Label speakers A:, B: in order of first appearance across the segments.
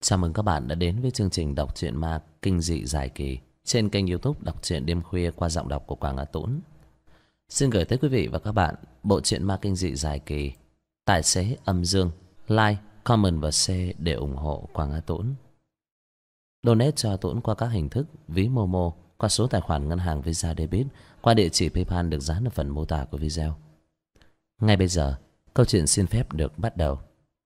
A: Chào mừng các bạn đã đến với chương trình đọc truyện ma kinh dị dài kỳ trên kênh YouTube Đọc truyện đêm khuya qua giọng đọc của Quảng Á Tũng. Xin gửi tới quý vị và các bạn bộ truyện ma kinh dị dài kỳ Tài xế âm dương. Like, comment và share để ủng hộ Quảng Á Tũng. Donate cho Tũng qua các hình thức ví Momo, qua số tài khoản ngân hàng Visa Debit, qua địa chỉ PayPal được dán ở phần mô tả của video. Ngay bây giờ, câu chuyện xin phép được bắt đầu.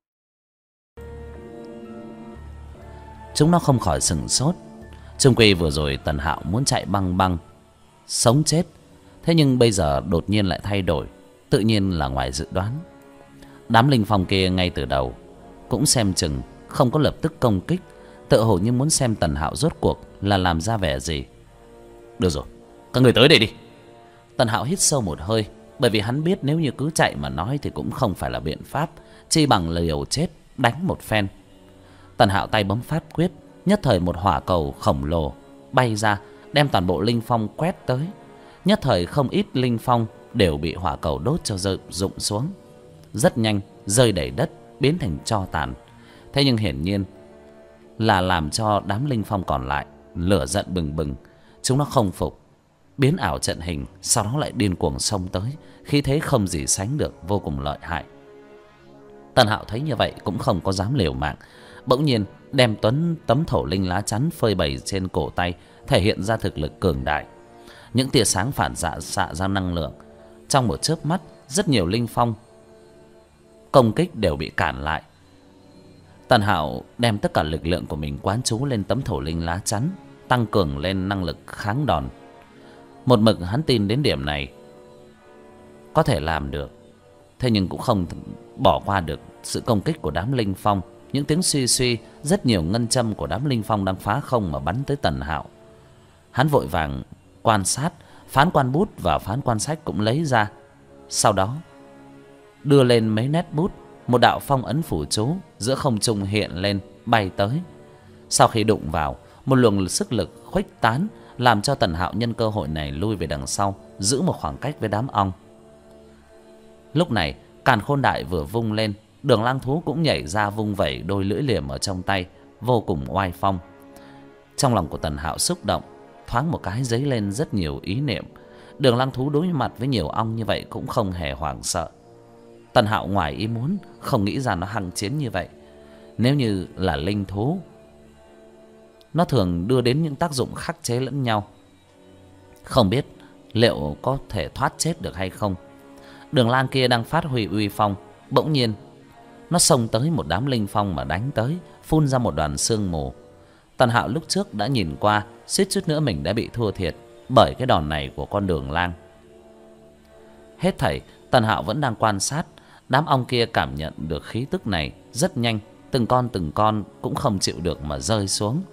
A: Chúng nó không khỏi sửng sốt. Chung quy vừa rồi Tần Hạo muốn chạy băng băng sống chết, thế nhưng bây giờ đột nhiên lại thay đổi, tự nhiên là ngoài dự đoán. Đám linh phong kia ngay từ đầu cũng xem chừng không có lập tức công kích, tựa hồ như muốn xem Tần Hạo rốt cuộc là làm ra vẻ gì. Được rồi, các người tới đây đi. Tần Hạo hít sâu một hơi, bởi vì hắn biết nếu như cứ chạy mà nói thì cũng không phải là biện pháp, chi bằng liều chết đánh một phen. Tần Hạo tay bấm pháp quyết, nhất thời một hỏa cầu khổng lồ bay ra, đem toàn bộ linh phong quét tới. Nhất thời không ít linh phong đều bị hỏa cầu đốt cho rụng xuống, rất nhanh rơi đầy đất, biến thành tro tàn. Thế nhưng hiển nhiên là làm cho đám linh phong còn lại lửa giận bừng bừng. Chúng nó không phục, biến ảo trận hình, sau đó lại điên cuồng xông tới, khí thế không gì sánh được, vô cùng lợi hại. Tần Hạo thấy như vậy cũng không có dám liều mạng, bỗng nhiên đem tấm thổ linh lá chắn phơi bày trên cổ tay, thể hiện ra thực lực cường đại. Những tia sáng phản xạ ra năng lượng, trong một chớp mắt rất nhiều linh phong công kích đều bị cản lại. Tần Hạo đem tất cả lực lượng của mình quán trú lên tấm thổ linh lá chắn, tăng cường lên năng lực kháng đòn. Một mực hắn tin đến điểm này có thể làm được, thế nhưng cũng không bỏ qua được sự công kích của đám linh phong. Những tiếng suy suy, rất nhiều ngân châm của đám linh phong đang phá không mà bắn tới Tần Hạo. Hắn vội vàng quan sát, phán quan bút và phán quan sách cũng lấy ra, sau đó đưa lên mấy nét bút, một đạo phong ấn phủ chú giữa không trung hiện lên, bay tới. Sau khi đụng vào, một luồng sức lực khuếch tán, làm cho Tần Hạo nhân cơ hội này lui về đằng sau, giữ một khoảng cách với đám ong. Lúc này càn khôn đại vừa vung lên, Đường lang thú cũng nhảy ra vung vẩy đôi lưỡi liềm ở trong tay, vô cùng oai phong. Trong lòng của Tần Hạo xúc động, thoáng một cái dấy lên rất nhiều ý niệm. Đường lang thú đối mặt với nhiều ong như vậy cũng không hề hoảng sợ. Tần Hạo ngoài ý muốn, không nghĩ ra nó hăng chiến như vậy. Nếu như là linh thú, nó thường đưa đến những tác dụng khắc chế lẫn nhau, không biết liệu có thể thoát chết được hay không. Đường lang kia đang phát huy uy phong, bỗng nhiên nó xông tới một đám linh phong mà đánh tới, phun ra một đoàn sương mù. Tần Hạo lúc trước đã nhìn qua, suýt chút nữa mình đã bị thua thiệt bởi cái đòn này của con đường lang. Hết thảy Tần Hạo vẫn đang quan sát. Đám ong kia cảm nhận được khí tức này rất nhanh, từng con cũng không chịu được mà rơi xuống.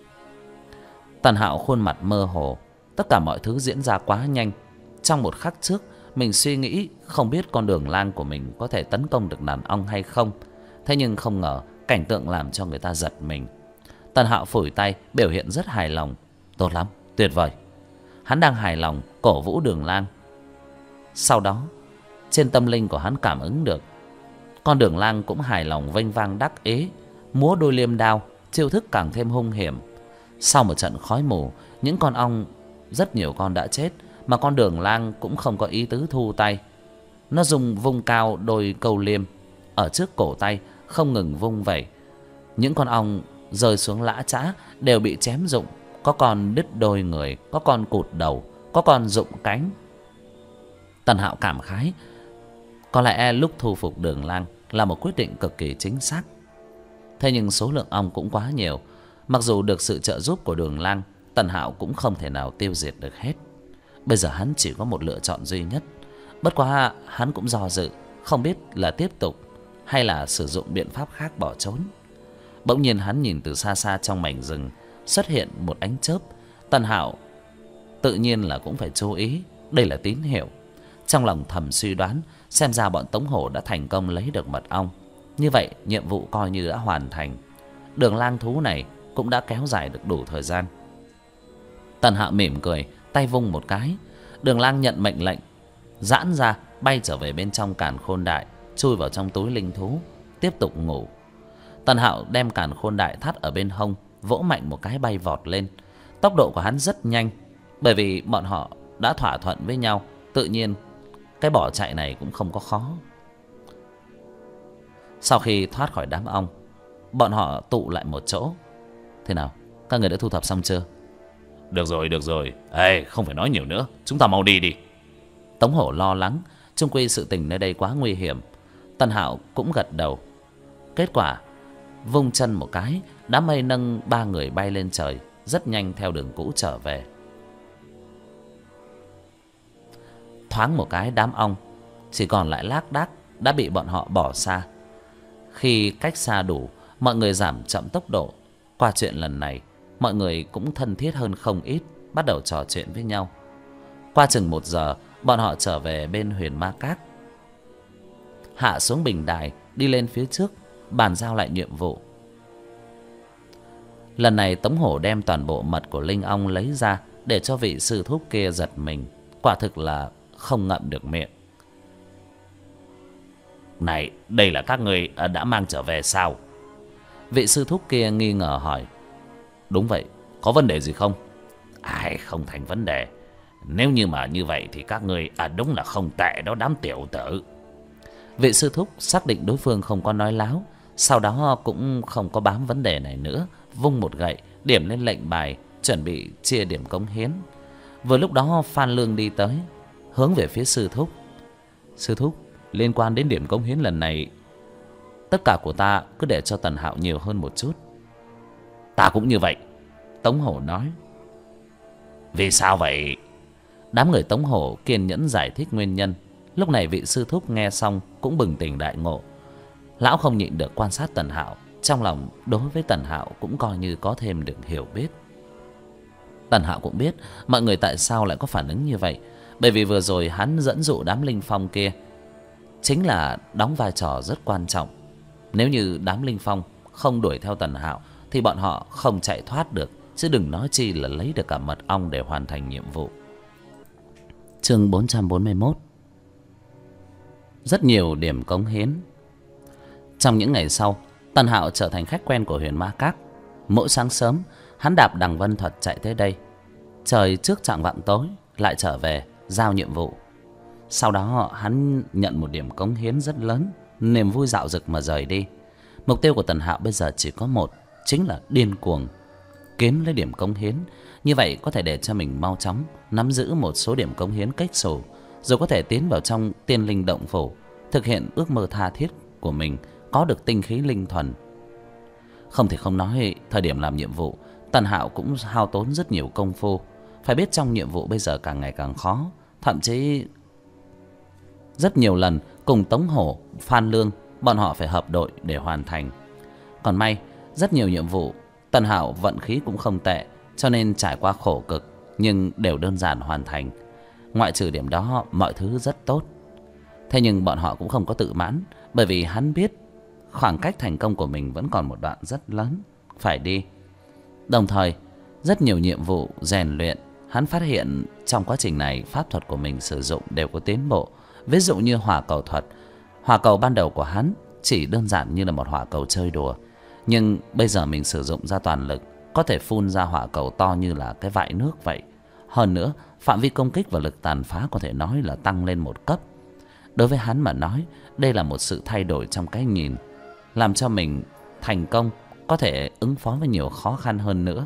A: Tần Hạo khuôn mặt mơ hồ, tất cả mọi thứ diễn ra quá nhanh. Trong một khắc trước mình suy nghĩ không biết con đường lang của mình có thể tấn công được đàn ong hay không, thế nhưng không ngờ cảnh tượng làm cho người ta giật mình. Tần Hạo phủi tay, biểu hiện rất hài lòng. Tốt lắm, tuyệt vời. Hắn đang hài lòng cổ vũ đường lang. Sau đó trên tâm linh của hắn cảm ứng được con đường lang cũng hài lòng, vênh vang đắc ý, múa đôi liêm đao, chiêu thức càng thêm hung hiểm. Sau một trận khói mù, những con ong rất nhiều con đã chết, mà con đường lang cũng không có ý tứ thu tay. Nó dùng vung cao đôi câu liêm ở trước cổ tay, không ngừng vung vẩy. Những con ong rơi xuống lã chã đều bị chém rụng, có con đứt đôi người, có con cụt đầu, có con rụng cánh. Tần Hạo cảm khái, có lẽ lúc thu phục đường lang là một quyết định cực kỳ chính xác. Thế nhưng số lượng ong cũng quá nhiều, mặc dù được sự trợ giúp của đường lang, Tần Hạo cũng không thể nào tiêu diệt được hết. Bây giờ hắn chỉ có một lựa chọn duy nhất. Bất quá hắn cũng do dự, không biết là tiếp tục hay là sử dụng biện pháp khác bỏ trốn. Bỗng nhiên hắn nhìn từ xa xa trong mảnh rừng xuất hiện một ánh chớp. Tần Hạo tự nhiên là cũng phải chú ý, đây là tín hiệu. Trong lòng thầm suy đoán, xem ra bọn Tống Hổ đã thành công lấy được mật ong. Như vậy nhiệm vụ coi như đã hoàn thành. Đường lang thú này cũng đã kéo dài được đủ thời gian. Tần Hạo mỉm cười, tay vung một cái, đường lang nhận mệnh lệnh, giãn ra bay trở về bên trong càn khôn đại, chui vào trong túi linh thú, tiếp tục ngủ. Tần Hạo đem càn khôn đại thắt ở bên hông, vỗ mạnh một cái bay vọt lên. Tốc độ của hắn rất nhanh, bởi vì bọn họ đã thỏa thuận với nhau, tự nhiên cái bỏ chạy này cũng không có khó. Sau khi thoát khỏi đám ong, bọn họ tụ lại một chỗ. Thế nào, các người đã thu thập xong chưa?
B: Được rồi. Ê, không phải nói nhiều nữa, chúng ta mau đi đi.
A: Tống Hổ lo lắng, chung quy sự tình nơi đây quá nguy hiểm. Tần Hạo cũng gật đầu. Kết quả vung chân một cái, đám mây nâng 3 người bay lên trời, rất nhanh theo đường cũ trở về. Thoáng một cái, đám ong chỉ còn lại lác đác đã bị bọn họ bỏ xa. Khi cách xa đủ, mọi người giảm chậm tốc độ. Qua chuyện lần này, mọi người cũng thân thiết hơn không ít, bắt đầu trò chuyện với nhau. Qua chừng 1 giờ, bọn họ trở về bên Huyền Ma Các. Hạ xuống bình đài, đi lên phía trước, bàn giao lại nhiệm vụ. Lần này Tống Hổ đem toàn bộ mật của Linh Ong lấy ra, để cho vị sư thúc kia giật mình. Quả thực là không ngậm được miệng.
B: Này, đây là các người đã mang trở về sao?
A: Vị sư thúc kia nghi ngờ hỏi.
B: Đúng vậy, có vấn đề gì không? Ai, không thành vấn đề. Nếu như mà như vậy thì các người đúng là không tệ đó, đám tiểu tử.
A: Vị sư thúc xác định đối phương không có nói láo, sau đó cũng không có bám vấn đề này nữa, vung một gậy điểm lên lệnh bài, chuẩn bị chia điểm cống hiến. Vừa lúc đó Phan Lương đi tới, hướng về phía sư thúc. Sư thúc, liên quan đến điểm cống hiến lần này, tất cả của ta cứ để cho Tần Hạo nhiều hơn một chút.
B: Ta cũng như vậy,
A: Tống Hổ nói.
B: Vì sao vậy?
A: Đám người Tống Hổ kiên nhẫn giải thích nguyên nhân. Lúc này vị sư thúc nghe xong cũng bừng tỉnh đại ngộ. Lão không nhịn được quan sát Tần Hạo, trong lòng đối với Tần Hạo cũng coi như có thêm được hiểu biết. Tần Hạo cũng biết mọi người tại sao lại có phản ứng như vậy, bởi vì vừa rồi hắn dẫn dụ đám Linh Phong kia chính là đóng vai trò rất quan trọng. Nếu như đám Linh Phong không đuổi theo Tần Hạo thì bọn họ không chạy thoát được, chứ đừng nói chi là lấy được cả mật ong để hoàn thành nhiệm vụ. Chương 441. Rất nhiều điểm cống hiến. Trong những ngày sau, Tần Hạo trở thành khách quen của Huyền Ma Các. Mỗi sáng sớm, hắn đạp đằng Vân Thuật chạy tới đây. Trời trước chạng vạng tối lại trở về giao nhiệm vụ. Sau đó hắn nhận một điểm cống hiến rất lớn, niềm vui dạo dực mà rời đi. Mục tiêu của Tần Hạo bây giờ chỉ có một, chính là điên cuồng kiếm lấy điểm cống hiến. Như vậy có thể để cho mình mau chóng nắm giữ một số điểm cống hiến cách xù, rồi có thể tiến vào trong Tiên Linh Động Phủ, thực hiện ước mơ tha thiết của mình, có được tinh khí linh thuần. Không thể không nói, thời điểm làm nhiệm vụ, Tần Hạo cũng hao tốn rất nhiều công phu. Phải biết trong nhiệm vụ bây giờ càng ngày càng khó, thậm chí rất nhiều lần cùng Tống Hổ, Phan Lương, bọn họ phải hợp đội để hoàn thành. Còn may, rất nhiều nhiệm vụ Tần Hạo vận khí cũng không tệ, cho nên trải qua khổ cực nhưng đều đơn giản hoàn thành. Ngoại trừ điểm đó, mọi thứ rất tốt. Thế nhưng bọn họ cũng không có tự mãn, bởi vì hắn biết khoảng cách thành công của mình vẫn còn một đoạn rất lớn phải đi. Đồng thời, rất nhiều nhiệm vụ rèn luyện, hắn phát hiện trong quá trình này pháp thuật của mình sử dụng đều có tiến bộ. Ví dụ như hỏa cầu thuật, hỏa cầu ban đầu của hắn chỉ đơn giản như là một hỏa cầu chơi đùa, nhưng bây giờ mình sử dụng ra toàn lực, có thể phun ra hỏa cầu to như là cái vại nước vậy. Hơn nữa, phạm vi công kích và lực tàn phá có thể nói là tăng lên một cấp. Đối với hắn mà nói, đây là một sự thay đổi trong cái nhìn, làm cho mình thành công, có thể ứng phó với nhiều khó khăn hơn nữa.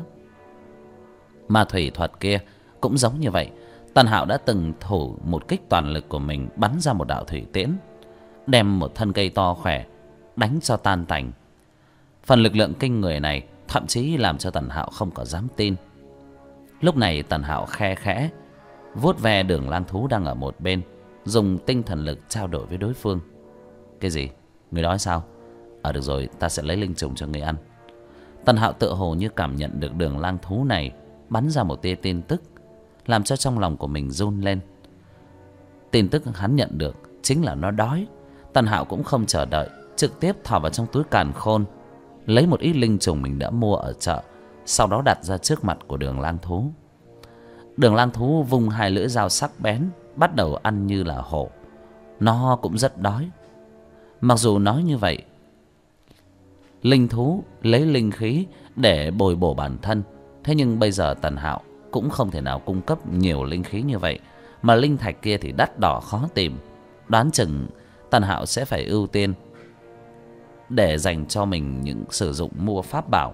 A: Mà thủy thuật kia cũng giống như vậy. Tần Hạo đã từng thủ một kích toàn lực của mình bắn ra một đạo thủy tiễn, đem một thân cây to khỏe đánh cho tan tành. Phần lực lượng kinh người này thậm chí làm cho Tần Hạo không có dám tin. Lúc này Tần Hạo khe khẽ vuốt ve Đường Lang Thú đang ở một bên, dùng tinh thần lực trao đổi với đối phương. Cái gì? Người đói sao? Được rồi, ta sẽ lấy linh trùng cho người ăn. Tần Hạo tựa hồ như cảm nhận được Đường Lang Thú này bắn ra một tia tin tức, làm cho trong lòng của mình run lên. Tin tức hắn nhận được chính là nó đói. Tần Hạo cũng không chờ đợi, trực tiếp thò vào trong túi càn khôn, lấy một ít linh trùng mình đã mua ở chợ, sau đó đặt ra trước mặt của Đường Lang Thú. Đường Lang Thú vung hai lưỡi dao sắc bén, bắt đầu ăn như là hổ. Nó cũng rất đói. Mặc dù nói như vậy, linh thú lấy linh khí để bồi bổ bản thân. Thế nhưng bây giờ Tần Hạo cũng không thể nào cung cấp nhiều linh khí như vậy, mà linh thạch kia thì đắt đỏ khó tìm. Đoán chừng Tần Hạo sẽ phải ưu tiên để dành cho mình những sử dụng mua pháp bảo.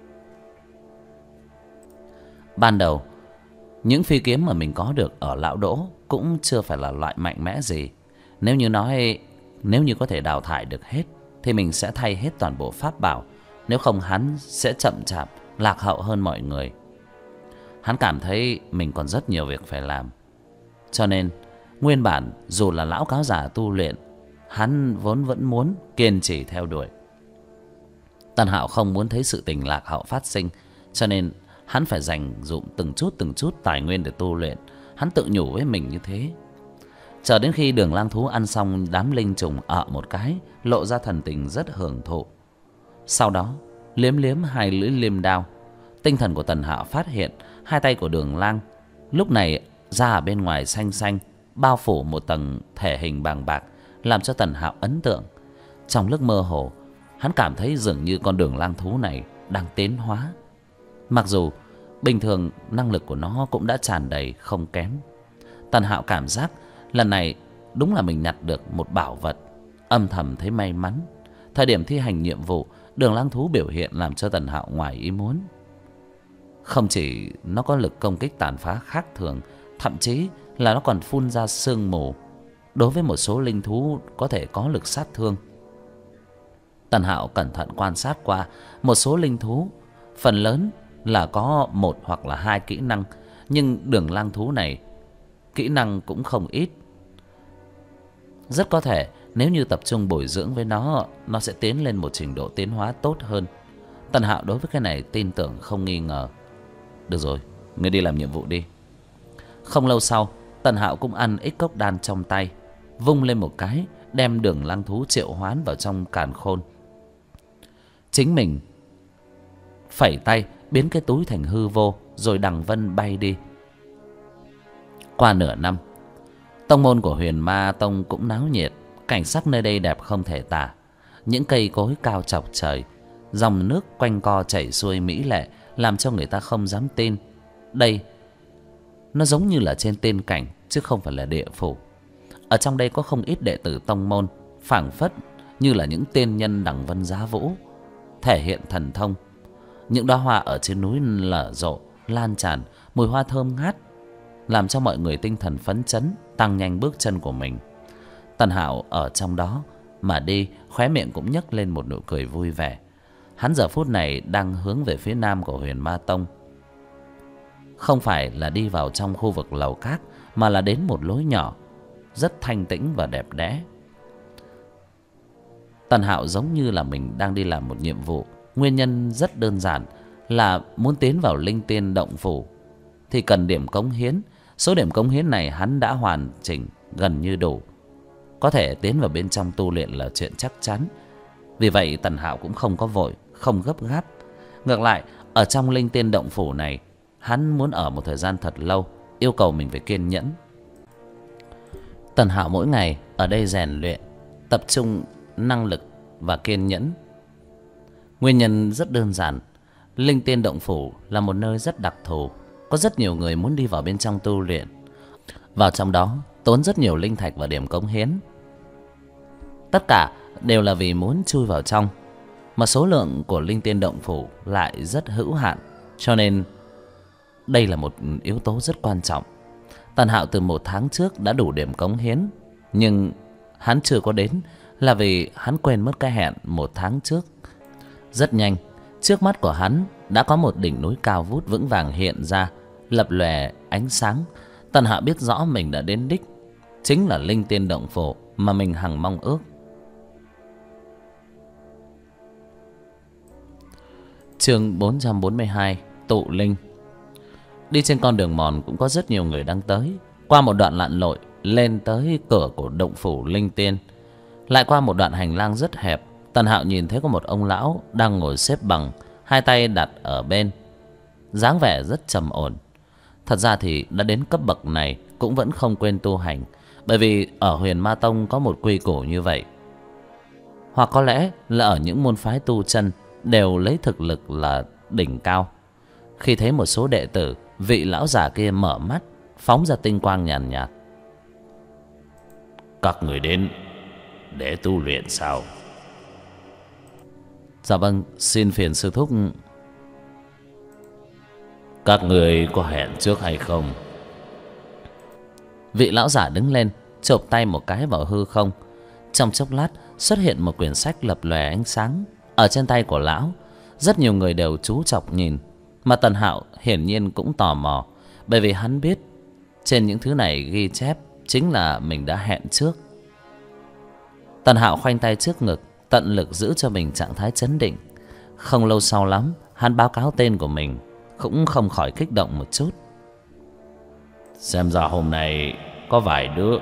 A: Ban đầu những phi kiếm mà mình có được ở Lão Đỗ cũng chưa phải là loại mạnh mẽ gì. Nếu như có thể đào thải được hết thì mình sẽ thay hết toàn bộ pháp bảo. Nếu không hắn sẽ chậm chạp, lạc hậu hơn mọi người. Hắn cảm thấy mình còn rất nhiều việc phải làm. Cho nên nguyên bản dù là lão cáo già tu luyện, hắn vốn vẫn muốn kiên trì theo đuổi. Tần Hạo không muốn thấy sự tình lạc hậu phát sinh, cho nên hắn phải dành dụm từng chút tài nguyên để tu luyện. Hắn tự nhủ với mình như thế. Chờ đến khi Đường Lang Thú ăn xong đám linh trùng một cái, lộ ra thần tình rất hưởng thụ. Sau đó liếm liếm hai lưỡi liêm đao. Tinh thần của Tần Hạo phát hiện hai tay của Đường Lang lúc này ra ở bên ngoài xanh xanh, bao phủ một tầng thể hình bàng bạc, làm cho Tần Hạo ấn tượng. Trong lúc mơ hồ, hắn cảm thấy dường như con Đường Lang Thú này đang tiến hóa. Mặc dù bình thường năng lực của nó cũng đã tràn đầy không kém. Tần Hạo cảm giác lần này đúng là mình nhặt được một bảo vật, âm thầm thấy may mắn. Thời điểm thi hành nhiệm vụ, Đường Lang Thú biểu hiện làm cho Tần Hạo ngoài ý muốn. Không chỉ nó có lực công kích tàn phá khác thường, thậm chí là nó còn phun ra sương mù. Đối với một số linh thú có thể có lực sát thương. Tần Hạo cẩn thận quan sát qua một số linh thú, phần lớn là có một hoặc là hai kỹ năng, nhưng Đường Lang Thú này kỹ năng cũng không ít. Rất có thể nếu như tập trung bồi dưỡng với nó sẽ tiến lên một trình độ tiến hóa tốt hơn. Tần Hạo đối với cái này tin tưởng không nghi ngờ. Được rồi, ngươi đi làm nhiệm vụ đi. Không lâu sau, Tần Hạo cũng ăn ít cốc đan trong tay, vung lên một cái, đem Đường Lang Thú triệu hoán vào trong càn khôn. Chính mình phẩy tay biến cái túi thành hư vô, rồi đằng vân bay đi. Qua nửa năm, tông môn của Huyền Ma Tông cũng náo nhiệt. Cảnh sắc nơi đây đẹp không thể tả. Những cây cối cao chọc trời, dòng nước quanh co chảy xuôi mỹ lệ, làm cho người ta không dám tin đây nó giống như là trên tiên cảnh, chứ không phải là địa phủ. Ở trong đây có không ít đệ tử tông môn, phảng phất như là những tiên nhân đằng vân giá vũ, thể hiện thần thông. Những đóa hoa ở trên núi nở rộ, lan tràn, mùi hoa thơm ngát, làm cho mọi người tinh thần phấn chấn, tăng nhanh bước chân của mình. Tần Hạo ở trong đó mà đi, khóe miệng cũng nhấc lên một nụ cười vui vẻ. Hắn giờ phút này đang hướng về phía nam của Huyền Ma Tông. Không phải là đi vào trong khu vực lầu cát, mà là đến một lối nhỏ rất thanh tĩnh và đẹp đẽ. Tần Hạo giống như là mình đang đi làm một nhiệm vụ. Nguyên nhân rất đơn giản là muốn tiến vào Linh Tiên Động Phủ thì cần điểm cống hiến. Số điểm cống hiến này hắn đã hoàn chỉnh gần như đủ, có thể tiến vào bên trong tu luyện là chuyện chắc chắn. Vì vậy Tần Hạo cũng không có vội, không gấp gáp. Ngược lại, ở trong Linh Tiên Động Phủ này, hắn muốn ở một thời gian thật lâu, yêu cầu mình phải kiên nhẫn. Tần Hạo mỗi ngày ở đây rèn luyện, tập trung năng lực và kiên nhẫn. Nguyên nhân rất đơn giản, Linh Tiên Động Phủ là một nơi rất đặc thù. Có rất nhiều người muốn đi vào bên trong tu luyện, vào trong đó tốn rất nhiều linh thạch và điểm cống hiến. Tất cả đều là vì muốn chui vào trong, mà số lượng của Linh Tiên Động Phủ lại rất hữu hạn, cho nên đây là một yếu tố rất quan trọng. Tần Hạo từ 1 tháng trước đã đủ điểm cống hiến, nhưng hắn chưa có đến là vì hắn quên mất cái hẹn 1 tháng trước. Rất nhanh, trước mắt của hắn đã có một đỉnh núi cao vút vững vàng hiện ra, lập lòe ánh sáng. Tần Hạo biết rõ mình đã đến đích, chính là Linh Tiên Động Phủ mà mình hằng mong ước. Chương 442: Tụ Linh. Đi trên con đường mòn cũng có rất nhiều người đang tới. Qua một đoạn lặn lội lên tới cửa của Động Phủ Linh Tiên, lại qua một đoạn hành lang rất hẹp, Tần Hạo nhìn thấy có một ông lão đang ngồi xếp bằng, hai tay đặt ở bên, dáng vẻ rất trầm ổn. Thật ra thì đã đến cấp bậc này cũng vẫn không quên tu hành, bởi vì ở Huyền Ma Tông có một quy củ như vậy. Hoặc có lẽ là ở những môn phái tu chân đều lấy thực lực là đỉnh cao. Khi thấy một số đệ tử, vị lão giả kia mở mắt, phóng ra tinh quang nhàn nhạt.
B: Các người đến để tu luyện sao?
A: Dạ vâng, xin phiền sư thúc.
B: Các người có hẹn trước hay không?
A: Vị lão giả đứng lên, chộp tay một cái vào hư không. Trong chốc lát xuất hiện một quyển sách lập lòe ánh sáng ở trên tay của lão. Rất nhiều người đều chú chọc nhìn, mà Tần Hạo hiển nhiên cũng tò mò, bởi vì hắn biết trên những thứ này ghi chép chính là mình đã hẹn trước. Tần Hạo khoanh tay trước ngực, tận lực giữ cho mình trạng thái trấn định. Không lâu sau lắm, hắn báo cáo tên của mình, cũng không khỏi kích động một chút.
B: Xem ra hôm nay có vài đứa.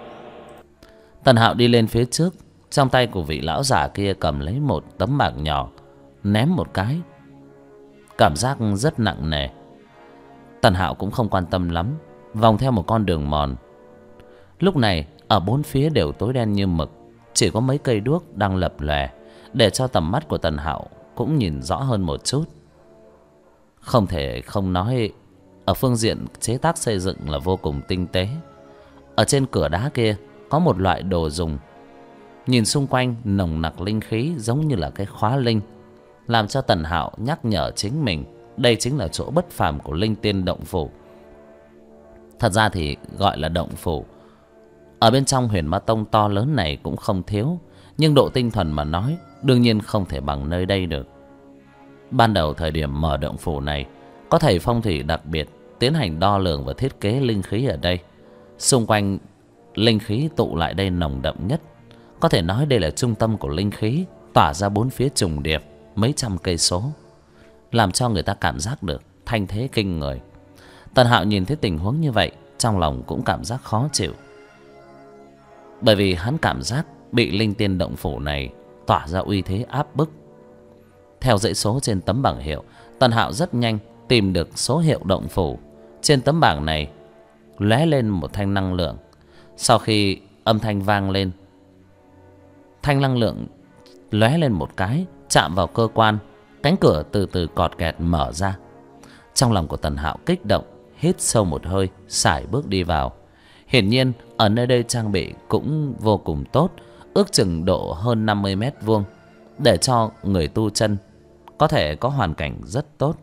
A: Tần Hạo đi lên phía trước, trong tay của vị lão giả kia cầm lấy một tấm bảng nhỏ, ném một cái. Cảm giác rất nặng nề. Tần Hạo cũng không quan tâm lắm, vòng theo một con đường mòn. Lúc này ở bốn phía đều tối đen như mực, chỉ có mấy cây đuốc đang lập lòe, để cho tầm mắt của Tần Hạo cũng nhìn rõ hơn một chút. Không thể không nói, ở phương diện chế tác xây dựng là vô cùng tinh tế. Ở trên cửa đá kia có một loại đồ dùng, nhìn xung quanh nồng nặc linh khí giống như là cái khóa linh, làm cho Tần Hạo nhắc nhở chính mình đây chính là chỗ bất phàm của Linh Tiên Động Phủ. Thật ra thì gọi là động phủ, ở bên trong Huyền Ma Tông to lớn này cũng không thiếu, nhưng độ tinh thuần mà nói đương nhiên không thể bằng nơi đây được. Ban đầu thời điểm mở động phủ này, có thầy phong thủy đặc biệt tiến hành đo lường và thiết kế linh khí ở đây. Xung quanh linh khí tụ lại đây nồng đậm nhất, có thể nói đây là trung tâm của linh khí, tỏa ra bốn phía trùng điệp mấy trăm cây số, làm cho người ta cảm giác được thanh thế kinh người. Tần Hạo nhìn thấy tình huống như vậy, trong lòng cũng cảm giác khó chịu, bởi vì hắn cảm giác bị Linh Tiên Động Phủ này tỏa ra uy thế áp bức. Theo dãy số trên tấm bảng hiệu, Tần Hạo rất nhanh tìm được số hiệu động phủ. Trên tấm bảng này lóe lên một thanh năng lượng. Sau khi âm thanh vang lên, thanh năng lượng lóe lên một cái, chạm vào cơ quan, cánh cửa từ từ cọt kẹt mở ra. Trong lòng của Tần Hạo kích động, hít sâu một hơi, sải bước đi vào. Hiển nhiên ở nơi đây trang bị cũng vô cùng tốt, ước chừng độ hơn 50 mét vuông, để cho người tu chân có thể có hoàn cảnh rất tốt.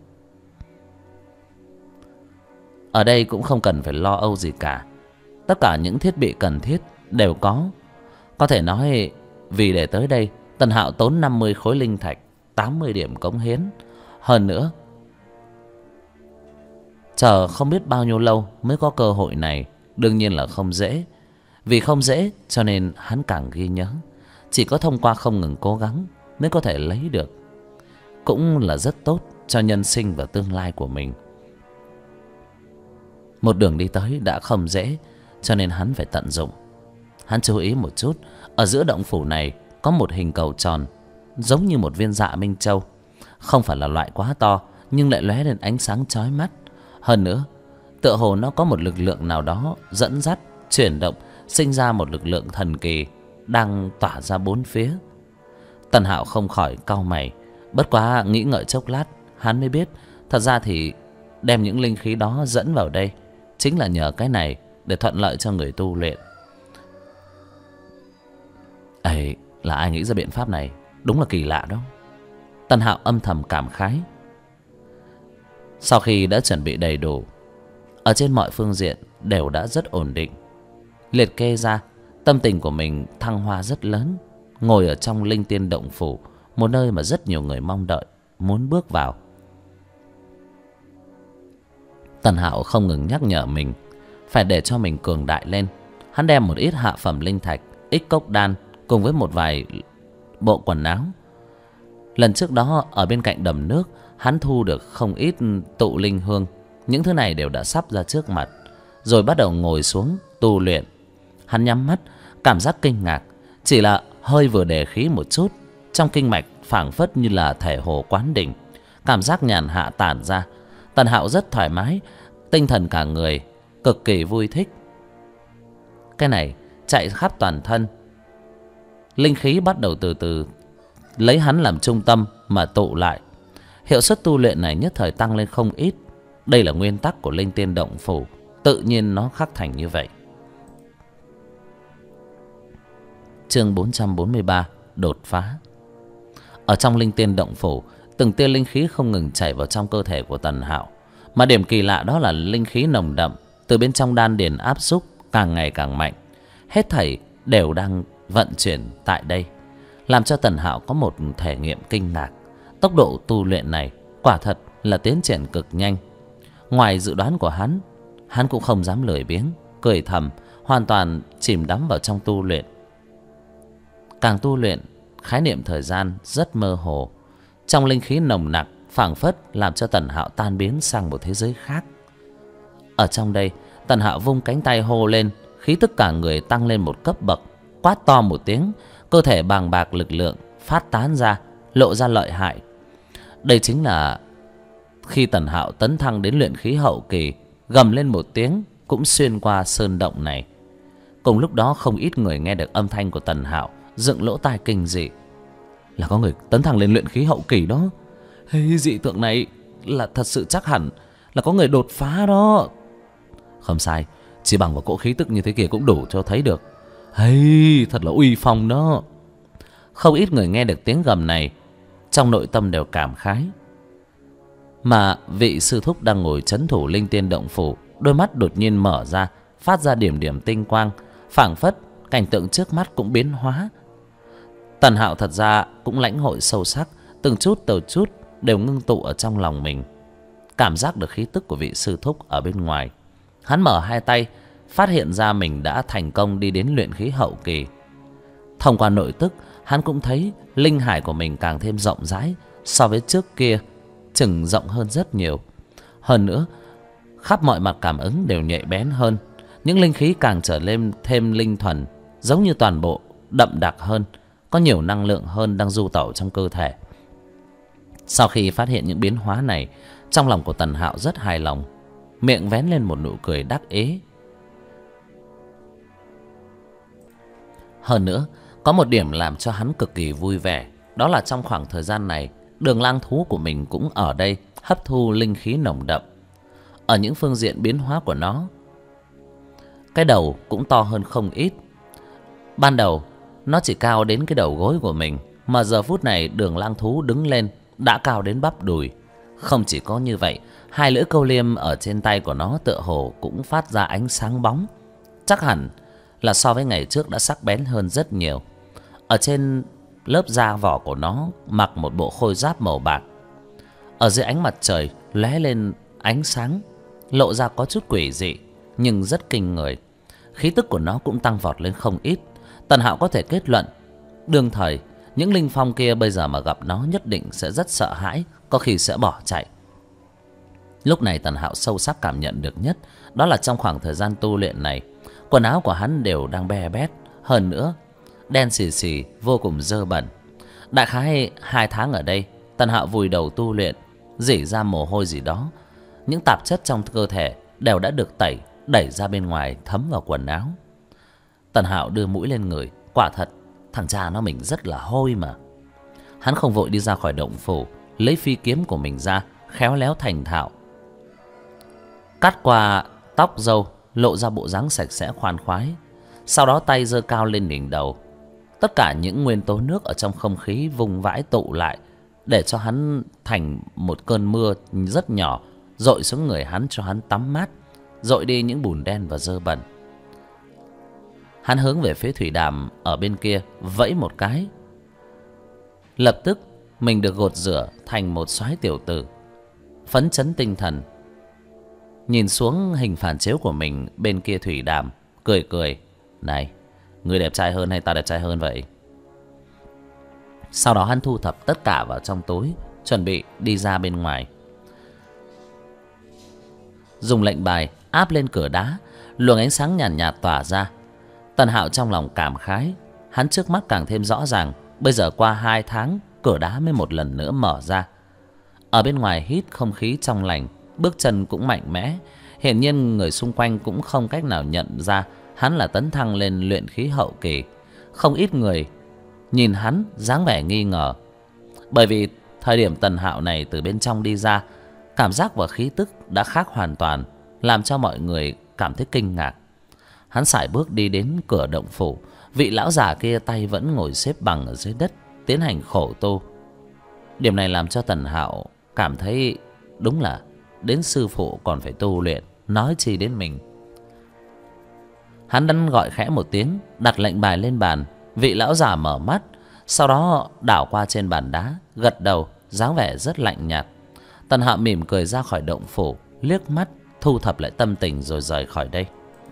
A: Ở đây cũng không cần phải lo âu gì cả, tất cả những thiết bị cần thiết đều có. Có thể nói vì để tới đây, Tần Hạo tốn 50 khối linh thạch, 80 điểm cống hiến. Hơn nữa, chờ không biết bao nhiêu lâu mới có cơ hội này, đương nhiên là không dễ. Vì không dễ cho nên hắn càng ghi nhớ, chỉ có thông qua không ngừng cố gắng mới có thể lấy được. Cũng là rất tốt cho nhân sinh và tương lai của mình. Một đường đi tới đã không dễ, cho nên hắn phải tận dụng. Hắn chú ý một chút, ở giữa động phủ này có một hình cầu tròn, giống như một viên dạ minh châu. Không phải là loại quá to, nhưng lại lóe lên ánh sáng chói mắt. Hơn nữa, tựa hồ nó có một lực lượng nào đó dẫn dắt, chuyển động, sinh ra một lực lượng thần kỳ đang tỏa ra bốn phía. Tần Hạo không khỏi cau mày, bất quá nghĩ ngợi chốc lát, hắn mới biết thật ra thì đem những linh khí đó dẫn vào đây chính là nhờ cái này để thuận lợi cho người tu luyện. Ấy, là ai nghĩ ra biện pháp này, đúng là kỳ lạ đó. Tần Hạo âm thầm cảm khái. Sau khi đã chuẩn bị đầy đủ, ở trên mọi phương diện đều đã rất ổn định, liệt kê ra, tâm tình của mình thăng hoa rất lớn. Ngồi ở trong Linh Tiên Động Phủ, một nơi mà rất nhiều người mong đợi, muốn bước vào. Tần Hạo không ngừng nhắc nhở mình phải để cho mình cường đại lên. Hắn đem một ít hạ phẩm linh thạch, ít cốc đan cùng với một vài bộ quần áo. Lần trước đó ở bên cạnh đầm nước, hắn thu được không ít tụ linh hương. Những thứ này đều đã sắp ra trước mặt, rồi bắt đầu ngồi xuống tu luyện. Hắn nhắm mắt, cảm giác kinh ngạc. Chỉ là hơi vừa đề khí một chút, trong kinh mạch phảng phất như là thể hồ quán đỉnh, cảm giác nhàn hạ tản ra. Tần Hạo rất thoải mái, tinh thần cả người cực kỳ vui thích. Cái này chạy khắp toàn thân, linh khí bắt đầu từ từ lấy hắn làm trung tâm mà tụ lại. Hiệu suất tu luyện này nhất thời tăng lên không ít. Đây là nguyên tắc của linh tiên động phủ, tự nhiên nó khắc thành như vậy. Chương 443 đột phá. Ở trong linh tiên động phủ, từng tia linh khí không ngừng chảy vào trong cơ thể của Tần Hạo. Mà điểm kỳ lạ đó là linh khí nồng đậm từ bên trong đan điền áp xúc càng ngày càng mạnh. Hết thảy đều đang vận chuyển tại đây, làm cho Tần Hạo có một thể nghiệm kinh ngạc. Tốc độ tu luyện này quả thật là tiến triển cực nhanh. Ngoài dự đoán của hắn cũng không dám lười biếng, cười thầm, hoàn toàn chìm đắm vào trong tu luyện. Càng tu luyện, khái niệm thời gian rất mơ hồ. Trong linh khí nồng nặc phảng phất làm cho Tần Hạo tan biến sang một thế giới khác. Ở trong đây, Tần Hạo vung cánh tay hô lên, khí tức cả người tăng lên một cấp bậc, quát to một tiếng, cơ thể bàng bạc lực lượng phát tán ra, lộ ra lợi hại. Đây chính là khi Tần Hạo tấn thăng đến luyện khí hậu kỳ, gầm lên một tiếng cũng xuyên qua sơn động này. Cùng lúc đó không ít người nghe được âm thanh của Tần Hạo dựng lỗ tai kinh dị. Là có người tấn thăng lên luyện khí hậu kỳ đó. Hey, dị tượng này là thật sự chắc hẳn là có người đột phá đó. Không sai, chỉ bằng một cỗ khí tức như thế kia cũng đủ cho thấy được. Hey, thật là uy phong đó. Không ít người nghe được tiếng gầm này, trong nội tâm đều cảm khái. Mà vị sư thúc đang ngồi trấn thủ linh tiên động phủ, đôi mắt đột nhiên mở ra, phát ra điểm điểm tinh quang, phảng phất cảnh tượng trước mắt cũng biến hóa. Tần Hạo thật ra cũng lãnh hội sâu sắc, từng chút đều ngưng tụ ở trong lòng mình. Cảm giác được khí tức của vị sư thúc ở bên ngoài, hắn mở hai tay, phát hiện ra mình đã thành công đi đến luyện khí hậu kỳ. Thông qua nội tức, hắn cũng thấy linh hải của mình càng thêm rộng rãi, so với trước kia chừng rộng hơn rất nhiều. Hơn nữa, khắp mọi mặt cảm ứng đều nhạy bén hơn. Những linh khí càng trở lên thêm linh thuần, giống như toàn bộ đậm đặc hơn, có nhiều năng lượng hơn đang du tẩu trong cơ thể. Sau khi phát hiện những biến hóa này, trong lòng của Tần Hạo rất hài lòng, miệng vén lên một nụ cười đắc ý. Hơn nữa, có một điểm làm cho hắn cực kỳ vui vẻ, đó là trong khoảng thời gian này, Đường lang thú của mình cũng ở đây hấp thu linh khí nồng đậm. Ở những phương diện biến hóa của nó, cái đầu cũng to hơn không ít. Ban đầu nó chỉ cao đến cái đầu gối của mình, mà giờ phút này Đường lang thú đứng lên đã cao đến bắp đùi. Không chỉ có như vậy, hai lưỡi câu liêm ở trên tay của nó tựa hồ cũng phát ra ánh sáng bóng, chắc hẳn là so với ngày trước đã sắc bén hơn rất nhiều. Ở trên lớp da vỏ của nó mặc một bộ khôi giáp màu bạc, ở dưới ánh mặt trời lóe lên ánh sáng, lộ ra có chút quỷ dị nhưng rất kinh người. Khí tức của nó cũng tăng vọt lên không ít. Tần Hạo có thể kết luận, đương thời những linh phong kia bây giờ mà gặp nó nhất định sẽ rất sợ hãi, có khi sẽ bỏ chạy. Lúc này Tần Hạo sâu sắc cảm nhận được nhất, đó là trong khoảng thời gian tu luyện này, quần áo của hắn đều đang be bét, hơn nữa đen xì xì, vô cùng dơ bẩn. Đại khái 2 tháng ở đây, Tần Hạo vùi đầu tu luyện, rỉ ra mồ hôi gì đó, những tạp chất trong cơ thể đều đã được đẩy ra bên ngoài, thấm vào quần áo. Tần Hạo đưa mũi lên người, quả thật thằng cha nó mình rất là hôi mà. Hắn không vội đi ra khỏi động phủ, lấy phi kiếm của mình ra, khéo léo thành thạo cắt qua tóc râu, lộ ra bộ dáng sạch sẽ khoan khoái. Sau đó tay giơ cao lên đỉnh đầu, tất cả những nguyên tố nước ở trong không khí vùng vãi tụ lại, để cho hắn thành một cơn mưa rất nhỏ, dội xuống người hắn cho hắn tắm mát, dội đi những bùn đen và dơ bẩn. Hắn hướng về phía thủy đàm ở bên kia vẫy một cái, lập tức mình được gột rửa thành một soái tiểu tử, phấn chấn tinh thần. Nhìn xuống hình phản chiếu của mình bên kia thủy đàm, cười cười, này, người đẹp trai hơn hay ta đẹp trai hơn vậy? Sau đó hắn thu thập tất cả vào trong túi, chuẩn bị đi ra bên ngoài. Dùng lệnh bài áp lên cửa đá, luồng ánh sáng nhàn nhạt tỏa ra. Tần Hạo trong lòng cảm khái, hắn trước mắt càng thêm rõ ràng, bây giờ qua 2 tháng, cửa đá mới một lần nữa mở ra. Ở bên ngoài hít không khí trong lành, bước chân cũng mạnh mẽ. Hiển nhiên người xung quanh cũng không cách nào nhận ra hắn là tấn thăng lên luyện khí hậu kỳ. Không ít người nhìn hắn dáng vẻ nghi ngờ, bởi vì Thời điểm Tần Hạo này từ bên trong đi ra, cảm giác và khí tức đã khác hoàn toàn, làm cho mọi người cảm thấy kinh ngạc. Hắn sải bước đi đến cửa động phủ. Vị lão già kia tay vẫn ngồi xếp bằng ở dưới đất, tiến hành khổ tu. Điểm này làm cho Tần Hạo cảm thấy đúng là đến sư phụ còn phải tu luyện, nói chi đến mình. Hắn đắn gọi khẽ một tiếng, đặt lệnh bài lên bàn. Vị lão già mở mắt, sau đó đảo qua trên bàn đá, gật đầu, dáng vẻ rất lạnh nhạt. Tần Hạo mỉm cười ra khỏi động phủ, liếc mắt thu thập lại tâm tình rồi rời khỏi đây.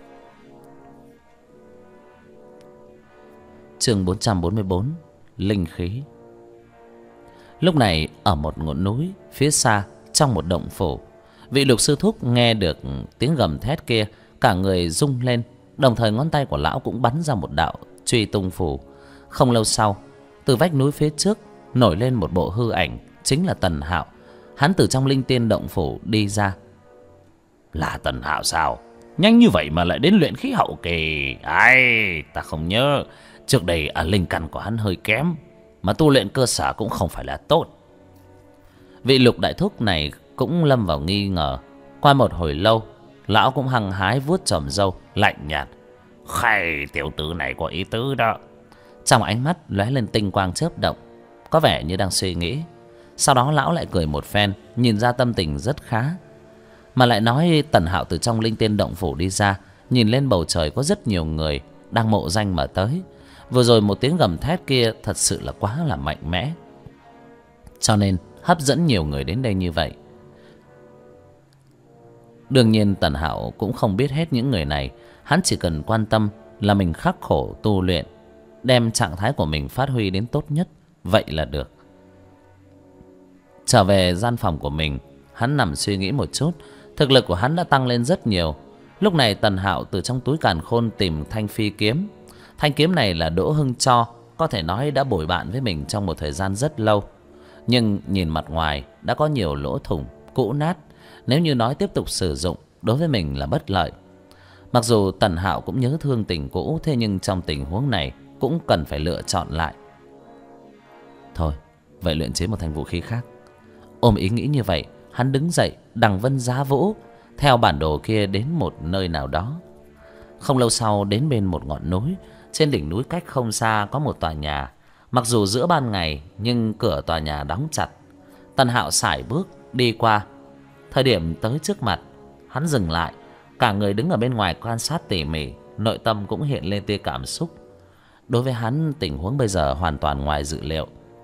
A: Chương 444: Linh khí. Lúc này ở một ngọn núi phía xa, trong một động phủ, vị Lục sư thúc nghe được tiếng gầm thét kia, cả người rung lên, đồng thời ngón tay của lão cũng bắn ra một đạo truy tung phù. Không lâu sau, từ vách núi phía trước nổi lên một bộ hư ảnh, chính là Tần Hạo. Hắn từ trong linh tiên động phủ đi ra.
B: Là Tần Hạo sao? Nhanh như vậy mà lại đến luyện khí hậu kỳ. Ai, ta không nhớ. Trước đây linh căn của hắn hơi kém, mà tu luyện cơ sở cũng không phải là tốt.
A: Vị Lục đại thúc này cũng lâm vào nghi ngờ. Qua một hồi lâu, lão cũng hăng hái vuốt chòm râu, lạnh nhạt:
B: Khai, tiểu tử này có ý tứ đó.
A: Trong ánh mắt lóe lên tinh quang chớp động, có vẻ như đang suy nghĩ. Sau đó lão lại cười một phen, nhìn ra tâm tình rất khá. Mà lại nói Tần Hạo từ trong linh tiên động phủ đi ra, nhìn lên bầu trời có rất nhiều người đang mộ danh mà tới. Vừa rồi một tiếng gầm thét kia thật sự là quá là mạnh mẽ, cho nên hấp dẫn nhiều người đến đây như vậy. Đương nhiên Tần Hạo cũng không biết hết những người này. Hắn chỉ cần quan tâm là mình khắc khổ tu luyện, đem trạng thái của mình phát huy đến tốt nhất, vậy là được. Trở về gian phòng của mình, hắn nằm suy nghĩ một chút. Thực lực của hắn đã tăng lên rất nhiều. Lúc này Tần Hạo từ trong túi càn khôn tìm thanh phi kiếm. Thanh kiếm này là Đỗ Hưng cho, có thể nói đã bồi bạn với mình trong một thời gian rất lâu. Nhưng nhìn mặt ngoài đã có nhiều lỗ thủng, cũ nát. Nếu như nói tiếp tục sử dụng, đối với mình là bất lợi. Mặc dù Tần Hạo cũng nhớ thương tình cũ, thế nhưng trong tình huống này cũng cần phải lựa chọn lại. Thôi, vậy luyện chế một thanh vũ khí khác. Ôm ý nghĩ như vậy, hắn đứng dậy đằng vân giá vũ, theo bản đồ kia đến một nơi nào đó. Không lâu sau đến bên một ngọn núi. Trên đỉnh núi cách không xa có một tòa nhà. Mặc dù giữa ban ngày nhưng cửa tòa nhà đóng chặt. Tần Hạo sải bước đi qua. Thời điểm tới trước mặt, hắn dừng lại, cả người đứng ở bên ngoài quan sát tỉ mỉ. Nội tâm cũng hiện lên tia cảm xúc. Đối với hắn, tình huống bây giờ hoàn toàn ngoài dự liệu.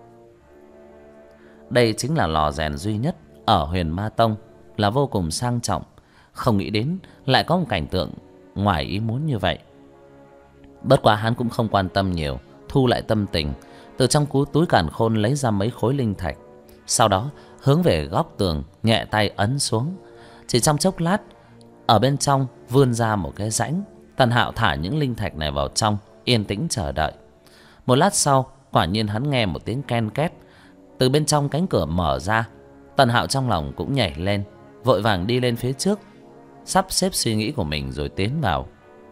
A: Đây chính là lò rèn duy nhất ở Huyền Ma Tông, là vô cùng sang trọng. Không nghĩ đến lại có một cảnh tượng ngoài ý muốn như vậy. Bất quá hắn cũng không quan tâm nhiều, thu lại tâm tình, từ trong túi càn khôn lấy ra mấy khối linh thạch. Sau đó hướng về góc tường nhẹ tay ấn xuống. Chỉ trong chốc lát, ở bên trong vươn ra một cái rãnh. Tần Hạo thả những linh thạch này vào trong, yên tĩnh chờ đợi. Một lát sau, quả nhiên hắn nghe một tiếng ken két. Từ bên trong cánh cửa mở ra. Tần Hạo trong lòng cũng nhảy lên, vội vàng đi lên phía trước, sắp xếp suy nghĩ của mình rồi tiến vào.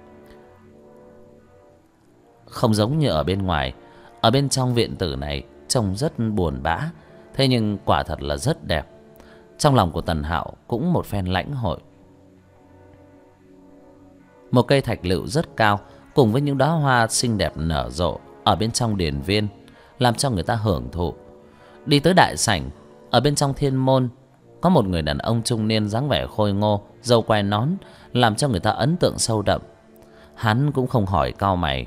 A: Không giống như ở bên ngoài, ở bên trong viện tử này trông rất buồn bã, thế nhưng quả thật là rất đẹp. Trong lòng của Tần Hạo cũng một phen lãnh hội. Một cây thạch lựu rất cao cùng với những đóa hoa xinh đẹp nở rộ ở bên trong điền viên, làm cho người ta hưởng thụ. Đi tới đại sảnh, ở bên trong thiên môn có một người đàn ông trung niên dáng vẻ khôi ngô, râu quai nón, làm cho người ta ấn tượng sâu đậm. Hắn cũng không hỏi cau mày.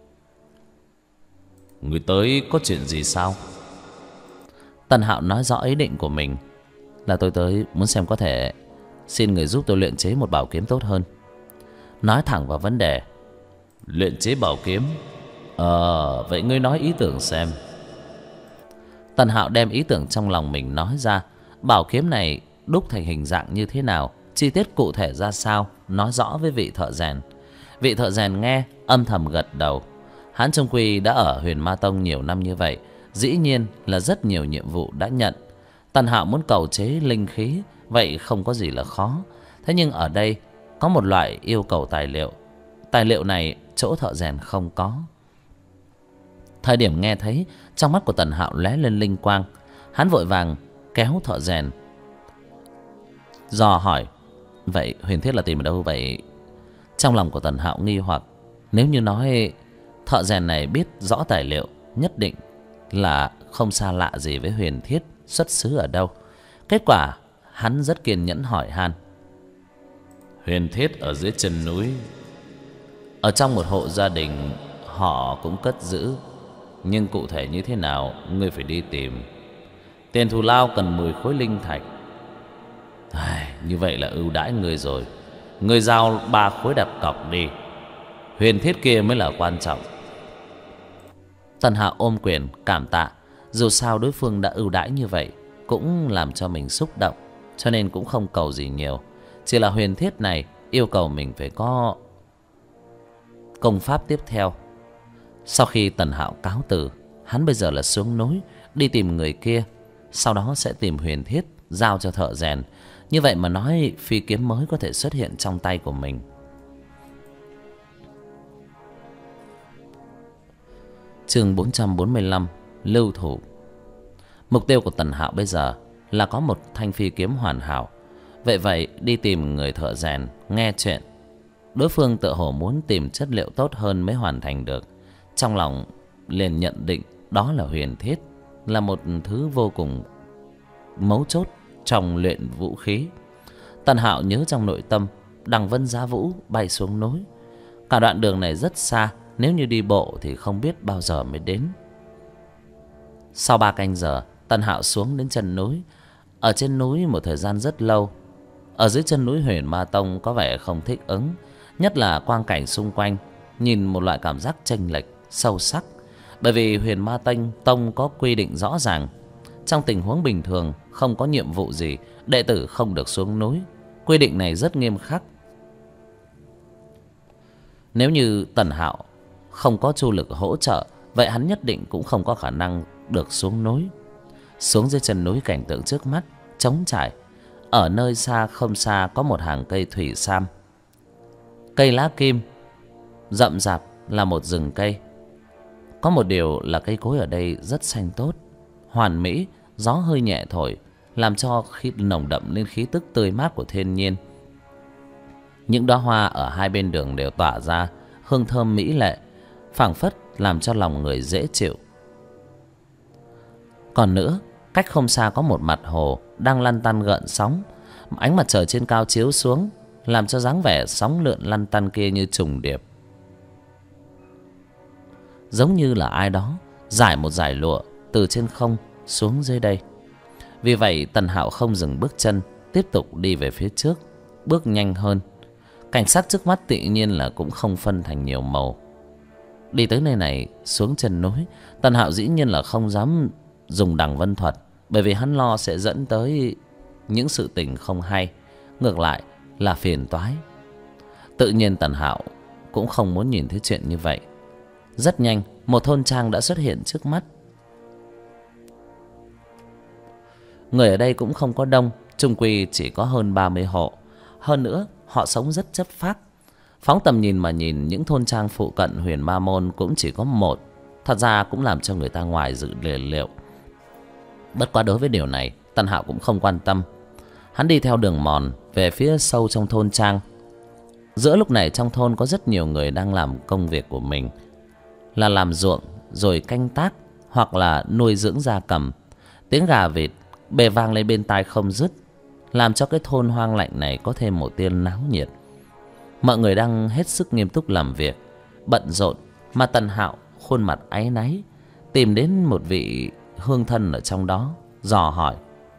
B: Người tới có chuyện gì sao?
A: Tần Hạo nói rõ ý định của mình là tôi tới muốn xem có thể xin người giúp tôi luyện chế một bảo kiếm tốt hơn. Nói thẳng vào vấn đề.
B: Luyện chế bảo kiếm? Vậy ngươi nói ý tưởng xem.
A: Tần Hạo đem ý tưởng trong lòng mình nói ra. Bảo kiếm này đúc thành hình dạng như thế nào, chi tiết cụ thể ra sao, nói rõ với vị thợ rèn. Vị thợ rèn nghe âm thầm gật đầu. Hắn trung quy đã ở Huyền Ma Tông nhiều năm như vậy, dĩ nhiên là rất nhiều nhiệm vụ đã nhận. Tần Hạo muốn cầu chế linh khí, vậy không có gì là khó. Thế nhưng ở đây có một loại yêu cầu tài liệu. Tài liệu này chỗ thợ rèn không có. Thời điểm nghe thấy, trong mắt của Tần Hạo lóe lên linh quang. Hắn vội vàng kéo thợ rèn dò hỏi: vậy huyền thiết là tìm ở đâu vậy? Trong lòng của Tần Hạo nghi hoặc. Nếu như nói thợ rèn này biết rõ tài liệu, nhất định là không xa lạ gì với huyền thiết xuất xứ ở đâu. Kết quả hắn rất kiên nhẫn hỏi han:
B: huyền thiết ở dưới chân núi,
A: ở trong một hộ gia đình họ cũng cất giữ,
B: nhưng cụ thể như thế nào ngươi phải đi tìm. Tiền thù lao cần 10 khối linh thạch. Như vậy là ưu đãi ngươi rồi. Ngươi giao 3 khối đặt cọc đi. Huyền thiết kia mới là quan trọng.
A: Tần Hạo ôm quyền cảm tạ. Dù sao đối phương đã ưu đãi như vậy cũng làm cho mình xúc động, cho nên cũng không cầu gì nhiều. Chỉ là huyền thiết này yêu cầu mình phải có công pháp tiếp theo. Sau khi Tần Hạo cáo từ, hắn bây giờ là xuống núi đi tìm người kia, sau đó sẽ tìm huyền thiết giao cho thợ rèn. Như vậy mà nói, phi kiếm mới có thể xuất hiện trong tay của mình. Chương 445: Lưu thủ. Mục tiêu của Tần Hạo bây giờ là có một thanh phi kiếm hoàn hảo. Vậy đi tìm người thợ rèn nghe chuyện. Đối phương tựa hồ muốn tìm chất liệu tốt hơn mới hoàn thành được. Trong lòng liền nhận định đó là huyền thiết, là một thứ vô cùng mấu chốt trong luyện vũ khí. Tần Hạo nhớ trong nội tâm, đằng Vân Giá Vũ bay xuống núi. Cả đoạn đường này rất xa, nếu như đi bộ thì không biết bao giờ mới đến. Sau 3 canh giờ, Tần Hạo xuống đến chân núi. Ở trên núi một thời gian rất lâu. Ở dưới chân núi Huyền Ma Tông có vẻ không thích ứng, nhất là quang cảnh xung quanh nhìn một loại cảm giác chênh lệch sâu sắc. Bởi vì Huyền Ma Tông có quy định rõ ràng, trong tình huống bình thường không có nhiệm vụ gì, đệ tử không được xuống núi. Quy định này rất nghiêm khắc. Nếu như Tần Hạo không có Chu Lực hỗ trợ, vậy hắn nhất định cũng không có khả năng được xuống núi. Xuống dưới chân núi, cảnh tượng trước mắt trống trải. Ở nơi xa không xa có một hàng cây thủy sam. Cây lá kim rậm rạp là một rừng cây. Có một điều là cây cối ở đây rất xanh tốt, hoàn mỹ. Gió hơi nhẹ thổi làm cho khí nồng đậm lên khí tức tươi mát của thiên nhiên. Những đóa hoa ở hai bên đường đều tỏa ra hương thơm mỹ lệ, phảng phất làm cho lòng người dễ chịu. Còn nữa, cách không xa có một mặt hồ đang lăn tăn gợn sóng. Ánh mặt trời trên cao chiếu xuống làm cho dáng vẻ sóng lượn lăn tăn kia như trùng điệp, giống như là ai đó rải một dải lụa từ trên không xuống dưới đây. Vì vậy Tần Hạo không dừng bước chân, tiếp tục đi về phía trước, bước nhanh hơn. Cảnh sát trước mắt tự nhiên là cũng không phân thành nhiều màu. Đi tới nơi này, xuống chân núi, Tần Hạo dĩ nhiên là không dám dùng đằng vân thuật, bởi vì hắn lo sẽ dẫn tới những sự tình không hay, ngược lại là phiền toái. Tự nhiên Tần Hạo cũng không muốn nhìn thấy chuyện như vậy. Rất nhanh, một thôn trang đã xuất hiện trước mắt. Người ở đây cũng không có đông, chung quy chỉ có hơn 30 hộ. Hơn nữa, họ sống rất chất phác. Phóng tầm nhìn mà nhìn, những thôn trang phụ cận Huyền Ma Môn cũng chỉ có một. Thật ra cũng làm cho người ta ngoài dự liệu. Bất quá đối với điều này, Tần Hạo cũng không quan tâm. Hắn đi theo đường mòn về phía sâu trong thôn trang. Giữa lúc này trong thôn có rất nhiều người đang làm công việc của mình, là làm ruộng rồi canh tác hoặc là nuôi dưỡng gia cầm. Tiếng gà vịt bề vang lên bên tai không dứt, làm cho cái thôn hoang lạnh này có thêm một tia náo nhiệt. Mọi người đang hết sức nghiêm túc làm việc, bận rộn, mà Tần Hạo khuôn mặt áy náy tìm đến một vị hương thân ở trong đó, dò hỏi: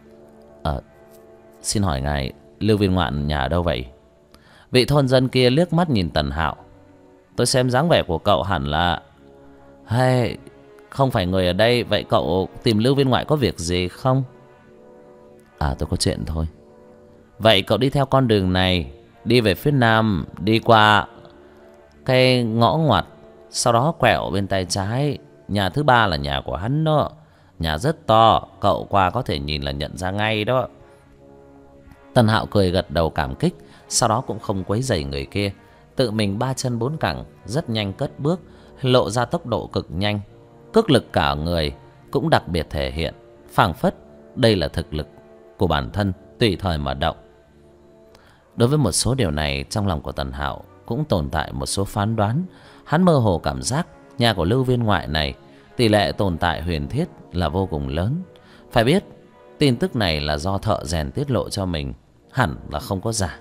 A: xin hỏi ngài, Lưu Viên Ngoạn nhà ở đâu vậy? Vị thôn dân kia liếc mắt nhìn Tần Hạo: tôi xem dáng vẻ của cậu hẳn là không phải người ở đây. Vậy cậu tìm Lưu Viên Ngoại có việc gì không? Tôi có chuyện thôi. Vậy cậu đi theo con đường này, đi về phía nam, đi qua cái ngõ ngoặt, sau đó quẹo bên tay trái. Nhà thứ 3 là nhà của hắn đó. Nhà rất to, cậu qua có thể nhìn là nhận ra ngay đó. Tần Hạo cười gật đầu cảm kích, sau đó cũng không quấy rầy người kia, tự mình 3 chân 4 cẳng rất nhanh cất bước, lộ ra tốc độ cực nhanh. Cước lực cả người cũng đặc biệt thể hiện, phảng phất đây là thực lực của bản thân, tùy thời mà động. Đối với một số điều này, trong lòng của Tần Hạo cũng tồn tại một số phán đoán. Hắn mơ hồ cảm giác nhà của Lưu Viên Ngoại này tỷ lệ tồn tại huyền thiết là vô cùng lớn. Phải biết tin tức này là do thợ rèn tiết lộ cho mình, hẳn là không có giả.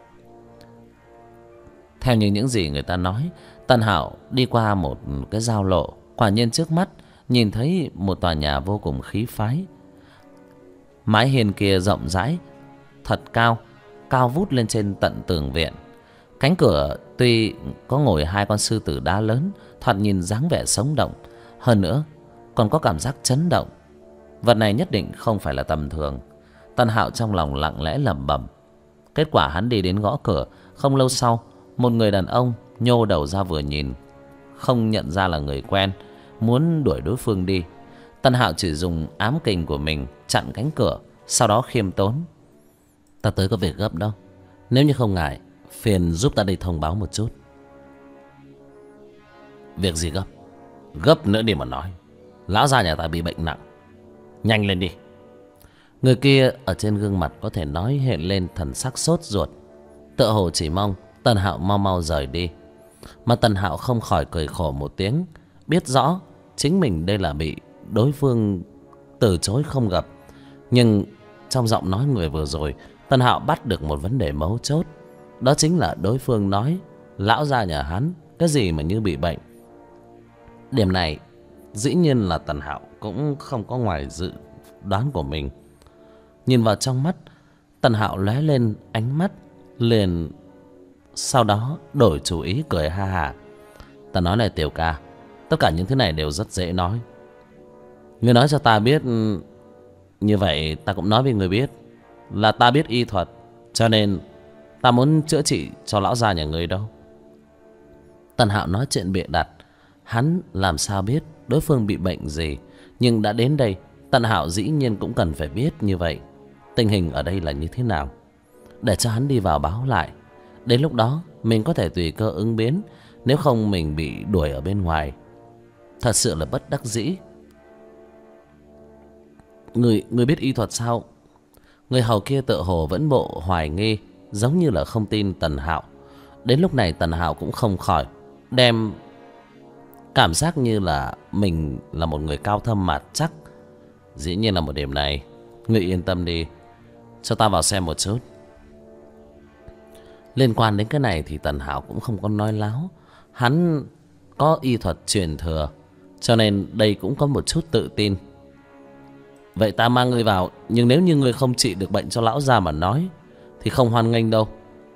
A: Theo như những gì người ta nói, Tần Hạo đi qua một cái giao lộ, quả nhiên trước mắt nhìn thấy một tòa nhà vô cùng khí phái. Mái hiên kia rộng rãi, thật cao, cao vút lên trên tận tường viện. Cánh cửa tuy có ngồi hai con sư tử đá lớn, thoạt nhìn dáng vẻ sống động, hơn nữa còn có cảm giác chấn động. Vật này nhất định không phải là tầm thường. Tần Hạo trong lòng lặng lẽ lẩm bẩm. Kết quả hắn đi đến gõ cửa, không lâu sau, một người đàn ông nhô đầu ra vừa nhìn, không nhận ra là người quen, muốn đuổi đối phương đi. Tần Hạo chỉ dùng ám kình của mình chặn cánh cửa, sau đó khiêm tốn: "Ta tới có việc gấp đâu, nếu như không ngại, phiền giúp ta đi thông báo một chút."
B: "Việc gì gấp?" "Gấp nữa đi mà nói. Lão gia nhà ta bị bệnh nặng, nhanh lên đi."
A: Người kia ở trên gương mặt có thể nói hiện lên thần sắc sốt ruột, tựa hồ chỉ mong Tần Hạo mau mau rời đi. Mà Tần Hạo không khỏi cười khổ một tiếng, biết rõ chính mình đây là bị đối phương từ chối không gặp. Nhưng trong giọng nói người vừa rồi, Tần Hạo bắt được một vấn đề mấu chốt. Đó chính là đối phương nói lão gia nhà hắn cái gì mà như bị bệnh. Điểm này dĩ nhiên là Tần Hạo cũng không có ngoài dự đoán của mình. Nhìn vào trong mắt, Tần Hạo lóe lên ánh mắt, liền sau đó đổi chủ ý cười ha hả. "Ta nói này Tiểu ca, tất cả những thứ này đều rất dễ nói. Ngươi nói cho ta biết, như vậy ta cũng nói với ngươi biết là ta biết y thuật, cho nên ta muốn chữa trị cho lão già nhà ngươi đâu." Tần Hạo nói chuyện bịa đặt, hắn làm sao biết đối phương bị bệnh gì. Nhưng đã đến đây, Tần Hạo dĩ nhiên cũng cần phải biết như vậy, tình hình ở đây là như thế nào, để cho hắn đi vào báo lại. Đến lúc đó mình có thể tùy cơ ứng biến, nếu không mình bị đuổi ở bên ngoài, thật sự là bất đắc dĩ. Người biết y thuật sao?" Người hầu kia tựa hồ vẫn bộ hoài nghi, giống như là không tin Tần Hạo. Đến lúc này Tần Hạo cũng không khỏi đem cảm giác như là mình là một người cao thâm mặt chắc. "Dĩ nhiên là một điểm này, ngươi yên tâm đi, cho ta vào xem một chút." Liên quan đến cái này thì Tần Hạo cũng không có nói láo. Hắn có y thuật truyền thừa, cho nên đây cũng có một chút tự tin. "Vậy ta mang ngươi vào, nhưng nếu như ngươi không trị được bệnh cho lão già mà nói thì không hoan nghênh đâu."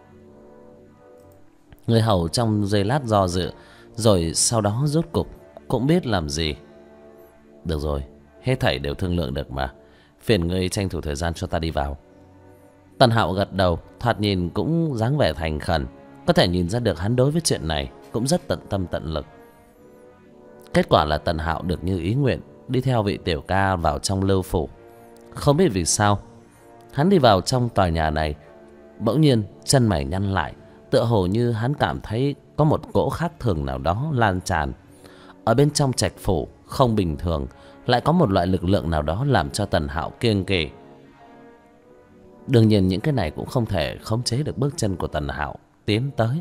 A: Người hầu trong giây lát do dự, rồi sau đó rốt cục cũng biết làm gì. "Được rồi, hết thảy đều thương lượng được mà, phiền ngươi tranh thủ thời gian cho ta đi vào." Tần Hạo gật đầu, thoạt nhìn cũng dáng vẻ thành khẩn, có thể nhìn ra được hắn đối với chuyện này cũng rất tận tâm tận lực. Kết quả là Tần Hạo được như ý nguyện, đi theo vị tiểu ca vào trong Lưu phủ. Không biết vì sao, hắn đi vào trong tòa nhà này, bỗng nhiên chân mày nhăn lại, tựa hồ như hắn cảm thấy có một cỗ khác thường nào đó lan tràn. Ở bên trong trạch phủ không bình thường, lại có một loại lực lượng nào đó làm cho Tần Hạo kiêng kỵ. Đương nhiên những cái này cũng không thể khống chế được bước chân của Tần Hạo tiến tới.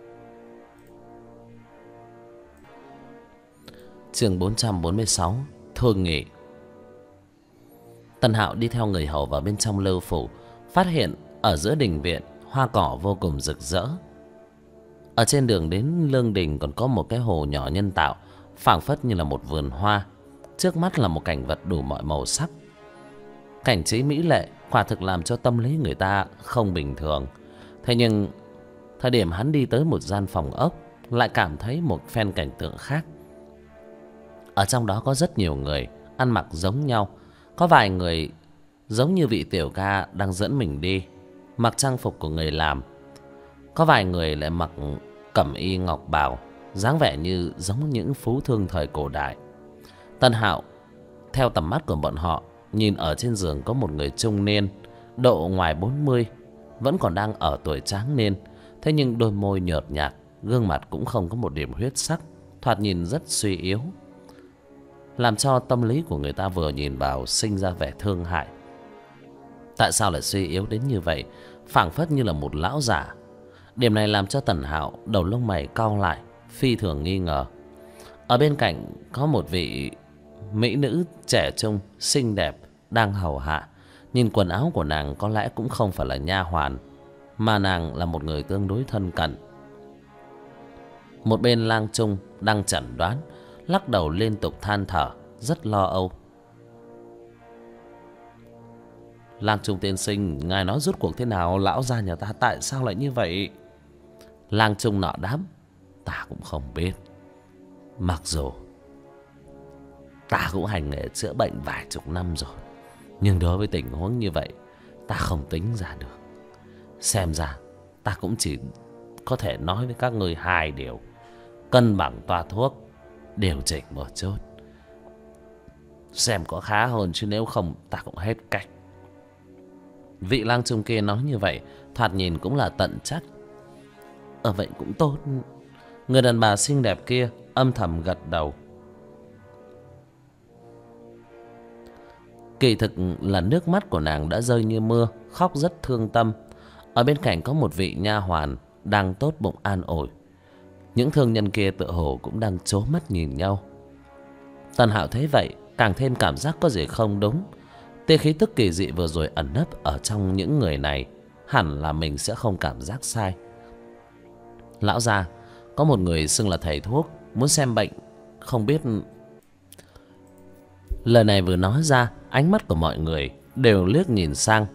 A: Chương 446, thương nghị. Tần Hạo đi theo người hầu vào bên trong Lưu phủ, phát hiện ở giữa đình viện hoa cỏ vô cùng rực rỡ. Ở trên đường đến lương đình còn có một cái hồ nhỏ nhân tạo, phảng phất như là một vườn hoa. Trước mắt là một cảnh vật đủ mọi màu sắc, cảnh trí mỹ lệ, quả thực làm cho tâm lý người ta không bình thường. Thế nhưng thời điểm hắn đi tới một gian phòng ốc, lại cảm thấy một phen cảnh tượng khác. Ở trong đó có rất nhiều người ăn mặc giống nhau. Có vài người giống như vị tiểu ca đang dẫn mình đi, mặc trang phục của người làm. Có vài người lại mặc cẩm y ngọc bào, dáng vẻ như giống những phú thương thời cổ đại. Tần Hạo theo tầm mắt của bọn họ, nhìn ở trên giường có một người trung niên, độ ngoài 40, vẫn còn đang ở tuổi tráng niên. Thế nhưng đôi môi nhợt nhạt, gương mặt cũng không có một điểm huyết sắc, thoạt nhìn rất suy yếu, làm cho tâm lý của người ta vừa nhìn vào sinh ra vẻ thương hại. Tại sao lại suy yếu đến như vậy, phảng phất như là một lão giả? Điểm này làm cho Tần Hạo đầu lông mày cau lại, phi thường nghi ngờ. Ở bên cạnh có một vị mỹ nữ trẻ trung xinh đẹp đang hầu hạ. Nhìn quần áo của nàng có lẽ cũng không phải là nha hoàn, mà nàng là một người tương đối thân cận. Một bên lang trung đang chẩn đoán, lắc đầu liên tục than thở, rất lo âu. Lang trung tiên sinh, ngài nói rốt cuộc thế nào? Lão gia nhà ta tại sao lại như vậy? Lang trung nọ đáp: ta cũng không biết. Mặc dù ta cũng hành nghề chữa bệnh vài chục năm rồi, nhưng đối với tình huống như vậy ta không tính ra được. Xem ra ta cũng chỉ có thể nói với các ngươi hai điều: cân bằng toa thuốc, điều chỉnh một chút, xem có khá hơn, chứ nếu không ta cũng hết cách. Vị lang trung kia nói như vậy, thoạt nhìn cũng là tận trách. Vậy cũng tốt. Người đàn bà xinh đẹp kia âm thầm gật đầu. Kỳ thực là nước mắt của nàng đã rơi như mưa, khóc rất thương tâm. Ở bên cạnh có một vị nha hoàn đang tốt bụng an ủi. Những thương nhân kia tựa hồ cũng đang trố mắt nhìn nhau. Tần Hạo thấy vậy càng thêm cảm giác có gì không đúng. Tia khí tức kỳ dị vừa rồi ẩn nấp ở trong những người này, hẳn là mình sẽ không cảm giác sai. Lão gia, có một người xưng là thầy thuốc, muốn xem bệnh, không biết. Lời này vừa nói ra, ánh mắt của mọi người đều liếc nhìn sang.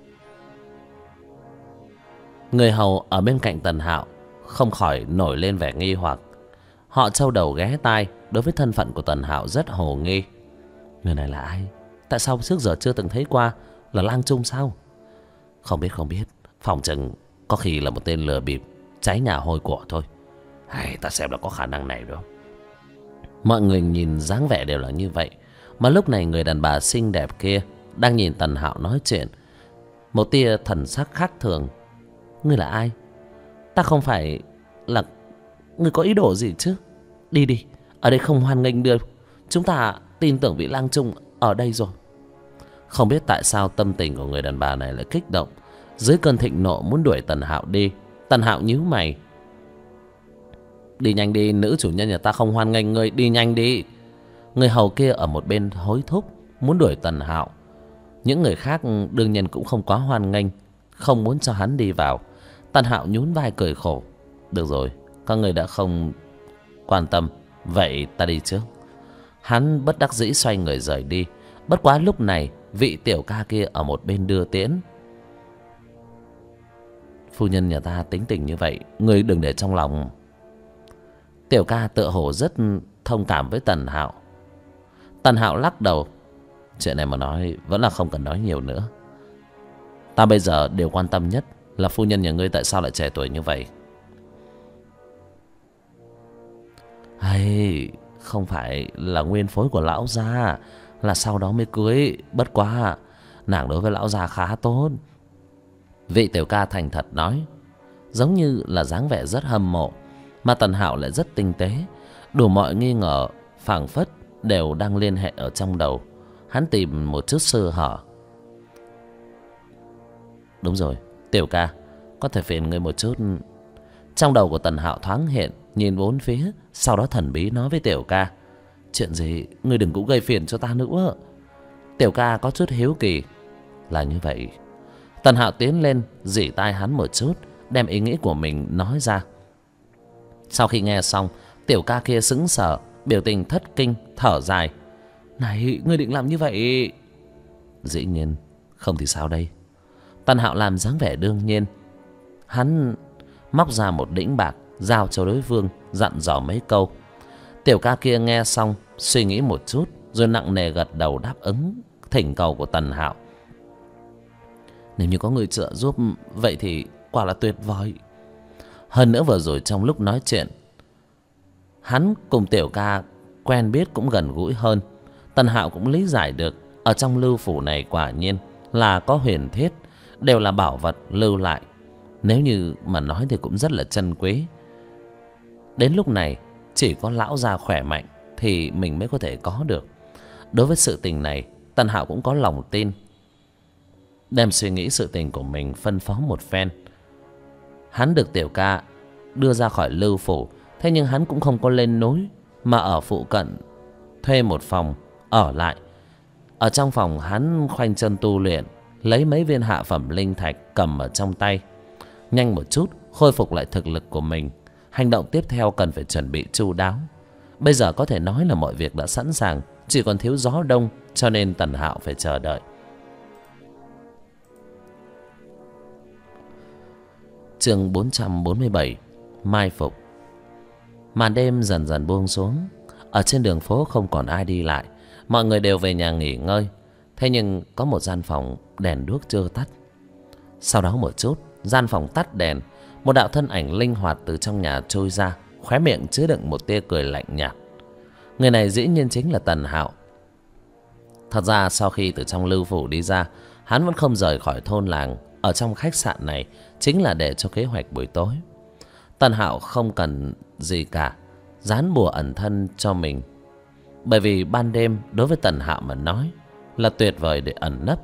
A: Người hầu ở bên cạnh Tần Hạo không khỏi nổi lên vẻ nghi hoặc. Họ châu đầu ghé tai, đối với thân phận của Tần Hạo rất hồ nghi. Người này là ai? Tại sao trước giờ chưa từng thấy qua? Là lang trung sao? Không biết. Phòng chừng có khi là một tên lừa bịp cháy nhà hôi của thôi. Hay ta xem là có khả năng này đó. Mọi người nhìn dáng vẻ đều là như vậy. Mà lúc này người đàn bà xinh đẹp kia đang nhìn Tần Hạo nói chuyện, một tia thần sắc khác thường. Ngươi là ai? Ta không phải là... Ngươi có ý đồ gì chứ? Đi, ở đây không hoan nghênh được. Chúng ta tin tưởng vị lang trung ở đây rồi. Không biết tại sao tâm tình của người đàn bà này lại kích động. Dưới cơn thịnh nộ muốn đuổi Tần Hạo đi. Tần Hạo nhíu mày. Đi nhanh đi, nữ chủ nhân nhà ta không hoan nghênh ngươi, đi nhanh đi. Người hầu kia ở một bên hối thúc muốn đuổi Tần Hạo. Những người khác đương nhiên cũng không quá hoan nghênh, không muốn cho hắn đi vào. Tần Hạo nhún vai cười khổ. Được rồi, các người đã không quan tâm, vậy ta đi trước. Hắn bất đắc dĩ xoay người rời đi. Bất quá lúc này vị tiểu ca kia ở một bên đưa tiễn. Phu nhân nhà ta tính tình như vậy, ngươi đừng để trong lòng. Tiểu ca tựa hồ rất thông cảm với Tần Hạo. Tần Hạo lắc đầu. Chuyện này mà nói vẫn là không cần nói nhiều nữa. Ta bây giờ điều quan tâm nhất là phu nhân nhà ngươi tại sao lại trẻ tuổi như vậy. Hay không phải là nguyên phối của lão gia, là sau đó mới cưới. Bất quá nàng đối với lão gia khá tốt. Vị tiểu ca thành thật nói, giống như là dáng vẻ rất hâm mộ. Mà Tần Hạo lại rất tinh tế. Đủ mọi nghi ngờ phảng phất đều đang liên hệ ở trong đầu. Hắn tìm một chút sơ hở. Đúng rồi, tiểu ca, có thể phiền ngươi một chút. Trong đầu của Tần Hạo thoáng hiện, nhìn bốn phía, sau đó thần bí nói với tiểu ca. Chuyện gì? Ngươi đừng cũng gây phiền cho ta nữa. Tiểu ca có chút hiếu kỳ. Là như vậy. Tần Hạo tiến lên rỉ tai hắn một chút, đem ý nghĩ của mình nói ra. Sau khi nghe xong, tiểu ca kia sững sờ, biểu tình thất kinh, thở dài. Này, ngươi định làm như vậy? Dĩ nhiên, không thì sao đây? Tần Hạo làm dáng vẻ đương nhiên. Hắn móc ra một đĩnh bạc, giao cho đối phương, dặn dò mấy câu. Tiểu ca kia nghe xong, suy nghĩ một chút, rồi nặng nề gật đầu đáp ứng thỉnh cầu của Tần Hạo. Nếu như có người trợ giúp, vậy thì quả là tuyệt vời. Hơn nữa vừa rồi trong lúc nói chuyện, hắn cùng tiểu ca quen biết cũng gần gũi hơn. Tần Hạo cũng lý giải được, ở trong lưu phủ này quả nhiên là có huyền thiết, đều là bảo vật lưu lại. Nếu như mà nói thì cũng rất là chân quý. Đến lúc này chỉ có lão già khỏe mạnh thì mình mới có thể có được. Đối với sự tình này, Tần Hạo cũng có lòng tin. đem suy nghĩ sự tình của mình phân phó một phen. Hắn được Tiểu Ca đưa ra khỏi Lưu phủ, thế nhưng hắn cũng không có lên núi, mà ở phụ cận thuê một phòng ở lại. Ở trong phòng hắn khoanh chân tu luyện, lấy mấy viên hạ phẩm linh thạch cầm ở trong tay, nhanh một chút khôi phục lại thực lực của mình. Hành động tiếp theo cần phải chuẩn bị chu đáo. Bây giờ có thể nói là mọi việc đã sẵn sàng, chỉ còn thiếu gió đông, cho nên Tần Hạo phải chờ đợi. Chương 447: Mai phục. Màn đêm dần dần buông xuống. Ở trên đường phố không còn ai đi lại, mọi người đều về nhà nghỉ ngơi. Thế nhưng có một gian phòng đèn đuốc chưa tắt. Sau đó một chút, gian phòng tắt đèn, một đạo thân ảnh linh hoạt từ trong nhà trôi ra, khóe miệng chứa đựng một tia cười lạnh nhạt. Người này dĩ nhiên chính là Tần Hạo. Thật ra sau khi từ trong Lưu phủ đi ra, hắn vẫn không rời khỏi thôn làng. Ở trong khách sạn này chính là để cho kế hoạch buổi tối. Tần Hạo không cần gì cả, dán bùa ẩn thân cho mình, bởi vì ban đêm đối với Tần Hạo mà nói là tuyệt vời để ẩn nấp.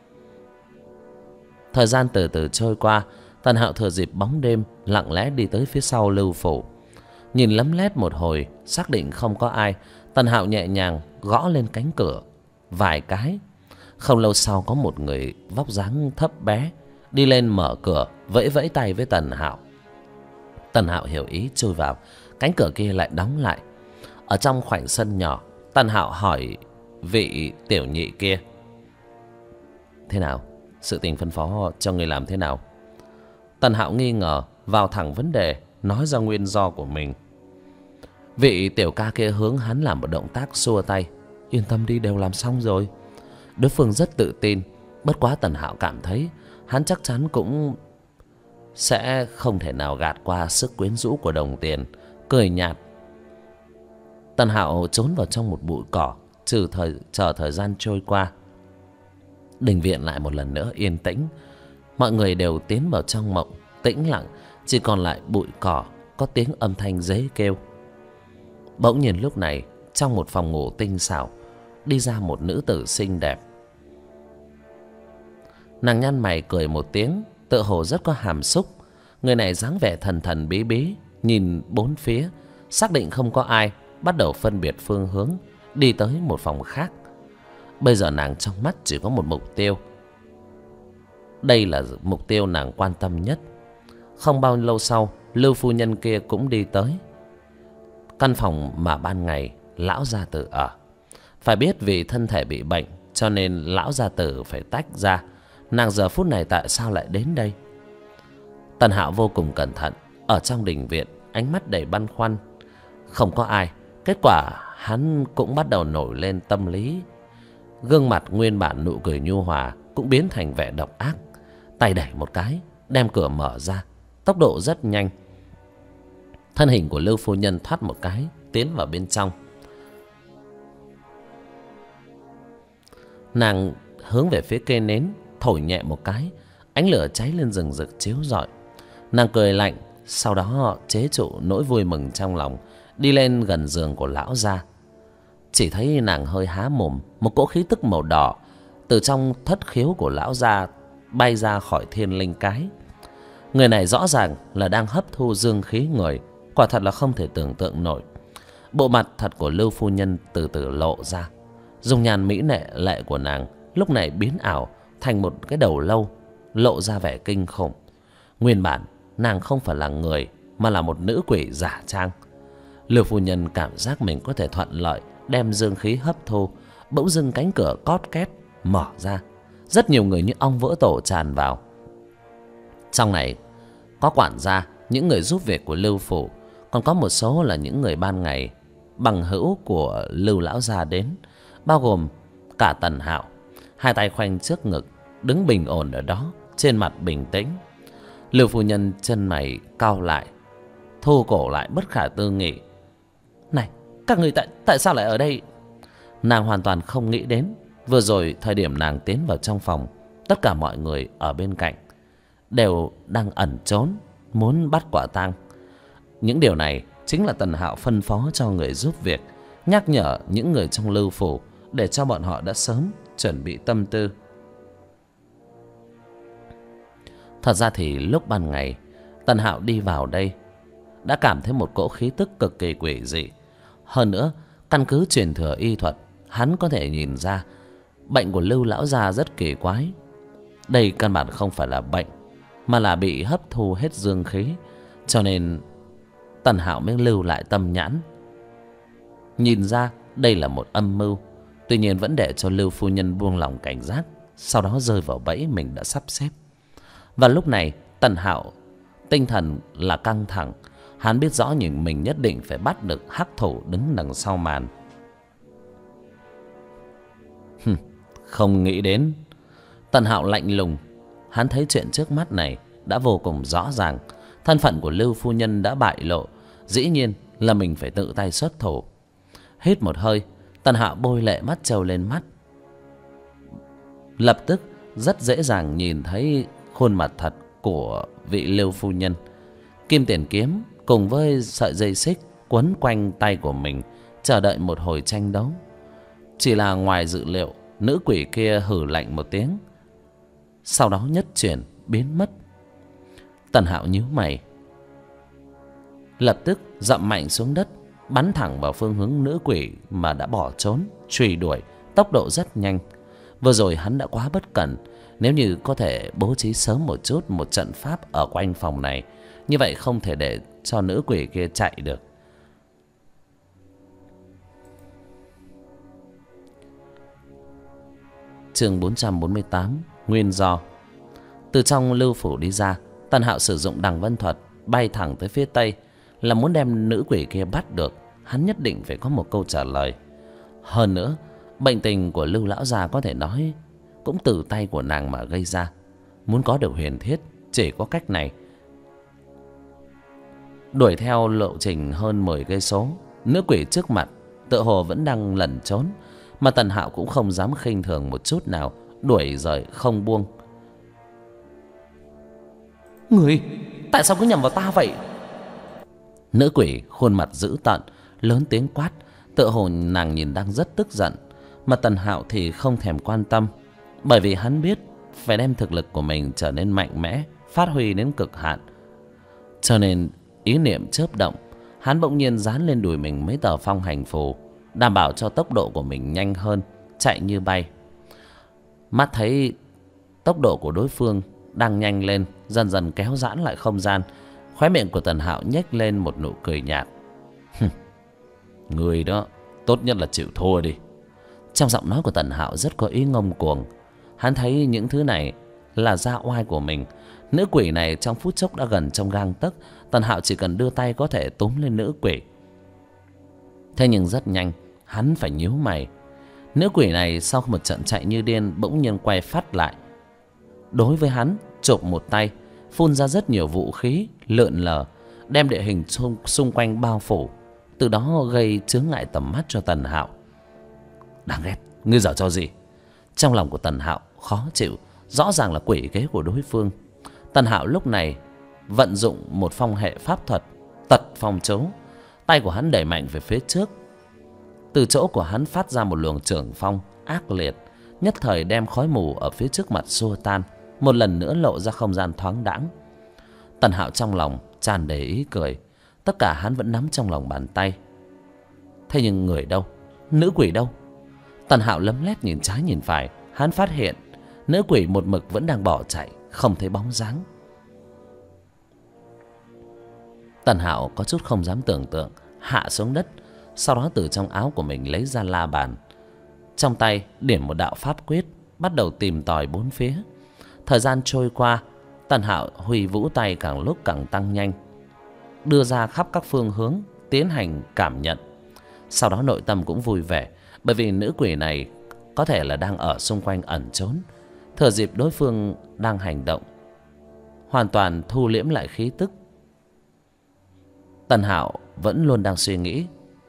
A: Thời gian từ từ trôi qua, Tần Hạo thừa dịp bóng đêm lặng lẽ đi tới phía sau Lưu phủ. Nhìn lấm lét một hồi, xác định không có ai, Tần Hạo nhẹ nhàng gõ lên cánh cửa vài cái. Không lâu sau có một người vóc dáng thấp bé đi lên mở cửa, vẫy vẫy tay với Tần Hạo. Tần Hạo hiểu ý chui vào, cánh cửa kia lại đóng lại. Ở trong khoảnh sân nhỏ, Tần Hạo hỏi vị tiểu nhị kia: thế nào? Sự tình phân phó cho người làm thế nào? Tần Hạo nghi ngờ, vào thẳng vấn đề, nói ra nguyên do của mình. Vị tiểu ca kia hướng hắn làm một động tác xua tay: yên tâm đi, đều làm xong rồi. Đối phương rất tự tin, bất quá Tần Hạo cảm thấy hắn chắc chắn cũng sẽ không thể nào gạt qua sức quyến rũ của đồng tiền, cười nhạt. Tần Hạo trốn vào trong một bụi cỏ, chờ thời gian trôi qua. Đình viện lại một lần nữa yên tĩnh, mọi người đều tiến vào trong mộng tĩnh lặng, chỉ còn lại bụi cỏ có tiếng âm thanh dế kêu. Bỗng nhiên lúc này, trong một phòng ngủ tinh xảo đi ra một nữ tử xinh đẹp. Nàng nhăn mày cười một tiếng, tựa hồ rất có hàm xúc. Người này dáng vẻ thần thần bí bí, nhìn bốn phía, xác định không có ai, bắt đầu phân biệt phương hướng, đi tới một phòng khác. Bây giờ nàng trong mắt chỉ có một mục tiêu. Đây là mục tiêu nàng quan tâm nhất. Không bao lâu sau, Lưu phu nhân kia cũng đi tới căn phòng mà ban ngày lão gia tử ở. Phải biết vì thân thể bị bệnh, cho nên lão gia tử phải tách ra. Nàng giờ phút này tại sao lại đến đây? Tần Hạo vô cùng cẩn thận, ở trong đình viện, ánh mắt đầy băn khoăn. Không có ai, kết quả hắn cũng bắt đầu nổi lên tâm lý. Gương mặt nguyên bản nụ cười nhu hòa cũng biến thành vẻ độc ác. Tay đẩy một cái, đem cửa mở ra, tốc độ rất nhanh. Thân hình của Lưu phu nhân thoát một cái, tiến vào bên trong. Nàng hướng về phía cây nến, thổi nhẹ một cái, ánh lửa cháy lên rừng rực chiếu rọi. Nàng cười lạnh, sau đó chế trụ nỗi vui mừng trong lòng, đi lên gần giường của lão gia. Chỉ thấy nàng hơi há mồm, một cỗ khí tức màu đỏ từ trong thất khiếu của lão gia bay ra khỏi thiên linh cái. Người này rõ ràng là đang hấp thu dương khí người, quả thật là không thể tưởng tượng nổi. Bộ mặt thật của Lưu phu nhân từ từ lộ ra. Dung nhan mỹ lệ của nàng lúc này biến ảo thành một cái đầu lâu, lộ ra vẻ kinh khủng. Nguyên bản nàng không phải là người, mà là một nữ quỷ giả trang. Lưu phu nhân cảm giác mình có thể thuận lợi đem dương khí hấp thu. Bỗng dưng cánh cửa cót két mở ra, rất nhiều người như ong vỡ tổ tràn vào. Trong này có quản gia, những người giúp việc của Lưu phủ, còn có một số là những người ban ngày bằng hữu của Lưu lão gia đến, bao gồm cả Tần Hạo. Hai tay khoanh trước ngực, đứng bình ổn ở đó, trên mặt bình tĩnh. Lưu phu nhân chân mày cau lại, thu cổ lại bất khả tư nghị. Này, các người tại sao lại ở đây? Nàng hoàn toàn không nghĩ đến vừa rồi thời điểm nàng tiến vào trong phòng, tất cả mọi người ở bên cạnh đều đang ẩn trốn, muốn bắt quả tang. Những điều này chính là Tần Hạo phân phó cho người giúp việc, nhắc nhở những người trong Lưu phủ để cho bọn họ đã sớm chuẩn bị tâm tư. Thật ra thì lúc ban ngày Tần Hạo đi vào đây đã cảm thấy một cỗ khí tức cực kỳ quỷ dị. Hơn nữa, căn cứ truyền thừa y thuật, hắn có thể nhìn ra bệnh của Lưu lão gia rất kỳ quái. Đây căn bản không phải là bệnh, mà là bị hấp thu hết dương khí. Cho nên Tần Hạo mới lưu lại tâm nhãn, nhìn ra đây là một âm mưu. Tuy nhiên vẫn để cho Lưu phu nhân buông lòng cảnh giác, sau đó rơi vào bẫy mình đã sắp xếp. Và lúc này Tần Hạo tinh thần là căng thẳng. Hắn biết rõ mình nhất định phải bắt được hắc thủ đứng đằng sau màn. Không nghĩ đến. Tần Hạo lạnh lùng. Hắn thấy chuyện trước mắt này đã vô cùng rõ ràng. Thân phận của Lưu phu nhân đã bại lộ, dĩ nhiên là mình phải tự tay xuất thủ. Hít một hơi, Tần Hạo bôi lệ mắt trâu lên mắt. Lập tức rất dễ dàng nhìn thấy khuôn mặt thật của vị Lưu phu nhân. Kim tiền kiếm cùng với sợi dây xích quấn quanh tay của mình, chờ đợi một hồi tranh đấu. Chỉ là ngoài dự liệu, nữ quỷ kia hử lạnh một tiếng, sau đó nhất chuyển biến mất. Tần Hạo nhíu mày, lập tức dậm mạnh xuống đất, bắn thẳng vào phương hướng nữ quỷ mà đã bỏ trốn, truy đuổi tốc độ rất nhanh. Vừa rồi hắn đã quá bất cẩn. Nếu như có thể bố trí sớm một chút một trận pháp ở quanh phòng này, như vậy không thể để cho nữ quỷ kia chạy được. Chương 448 Nguyên do. Từ trong Lưu phủ đi ra, Tần Hạo sử dụng Đằng Vân thuật bay thẳng tới phía tây, là muốn đem nữ quỷ kia bắt được. Hắn nhất định phải có một câu trả lời. Hơn nữa, bệnh tình của Lưu lão gia có thể nói cũng từ tay của nàng mà gây ra. Muốn có được huyền thiết, chỉ có cách này. Đuổi theo lộ trình hơn 10 cây số, nữ quỷ trước mặt tựa hồ vẫn đang lẩn trốn, mà Tần Hạo cũng không dám khinh thường một chút nào, đuổi rồi không buông. Người, tại sao cứ nhầm vào ta vậy? Nữ quỷ khuôn mặt dữ tợn, lớn tiếng quát, tựa hồ nàng nhìn đang rất tức giận. Mà Tần Hạo thì không thèm quan tâm, bởi vì hắn biết phải đem thực lực của mình trở nên mạnh mẽ, phát huy đến cực hạn. Cho nên ý niệm chớp động, hắn bỗng nhiên dán lên đùi mình mấy tờ phong hành phù, đảm bảo cho tốc độ của mình nhanh hơn, chạy như bay. Mắt thấy tốc độ của đối phương đang nhanh lên, dần dần kéo giãn lại không gian, khóe miệng của Tần Hạo nhếch lên một nụ cười nhạt. Người đó tốt nhất là chịu thua đi. Trong giọng nói của Tần Hạo rất có ý ngông cuồng. Hắn thấy những thứ này là da oai của mình. Nữ quỷ này trong phút chốc đã gần trong gang tấc. Tần Hạo chỉ cần đưa tay có thể túm lên nữ quỷ. Thế nhưng rất nhanh hắn phải nhíu mày. Nữ quỷ này sau một trận chạy như điên bỗng nhiên quay phát lại, đối với hắn chộp một tay, phun ra rất nhiều vũ khí lượn lờ, đem địa hình xung quanh bao phủ, từ đó gây chướng ngại tầm mắt cho Tần Hạo. Đáng ghét, ngươi giở trò gì? Trong lòng của Tần Hạo khó chịu, rõ ràng là quỷ kế của đối phương. Tần Hạo lúc này vận dụng một phong hệ pháp thuật tật phong chấu, tay của hắn đẩy mạnh về phía trước. Từ chỗ của hắn phát ra một luồng trưởng phong ác liệt, nhất thời đem khói mù ở phía trước mặt xua tan, một lần nữa lộ ra không gian thoáng đãng. Tần Hạo trong lòng tràn đầy ý cười, tất cả hắn vẫn nắm trong lòng bàn tay. Thế nhưng người đâu? Nữ quỷ đâu? Tần Hạo lấm lét nhìn trái nhìn phải, hắn phát hiện nữ quỷ một mực vẫn đang bỏ chạy, không thấy bóng dáng. Tần Hạo có chút không dám tưởng tượng, hạ xuống đất, sau đó từ trong áo của mình lấy ra la bàn, trong tay điểm một đạo pháp quyết, bắt đầu tìm tòi bốn phía. Thời gian trôi qua, Tần Hạo huy vũ tay càng lúc càng tăng nhanh, đưa ra khắp các phương hướng tiến hành cảm nhận. Sau đó nội tâm cũng vui vẻ, bởi vì nữ quỷ này có thể là đang ở xung quanh ẩn trốn, thừa dịp đối phương đang hành động, hoàn toàn thu liễm lại khí tức. Tần Hạo vẫn luôn đang suy nghĩ.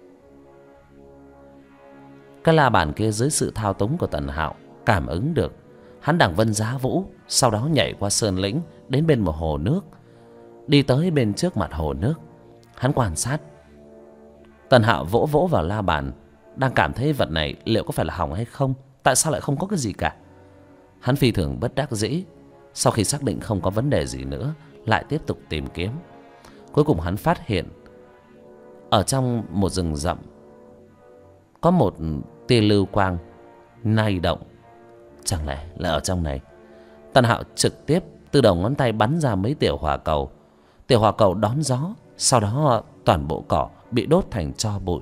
A: Cái la bàn kia dưới sự thao túng của Tần Hạo cảm ứng được. Hắn đằng vân giá vũ, sau đó nhảy qua sơn lĩnh đến bên một hồ nước, đi tới bên trước mặt hồ nước. Hắn quan sát. Tần Hạo vỗ vỗ vào la bàn, đang cảm thấy vật này liệu có phải là hỏng hay không, tại sao lại không có cái gì cả. Hắn phi thường bất đắc dĩ, Sau khi xác định không có vấn đề gì nữa, lại tiếp tục tìm kiếm. Cuối cùng hắn phát hiện ở trong một rừng rậm có một tia lưu quang nay động. Chẳng lẽ là ở trong này? Tần Hạo trực tiếp từ đầu ngón tay bắn ra mấy tiểu hỏa cầu. Tiểu hỏa cầu đón gió, sau đó toàn bộ cỏ bị đốt thành tro bụi.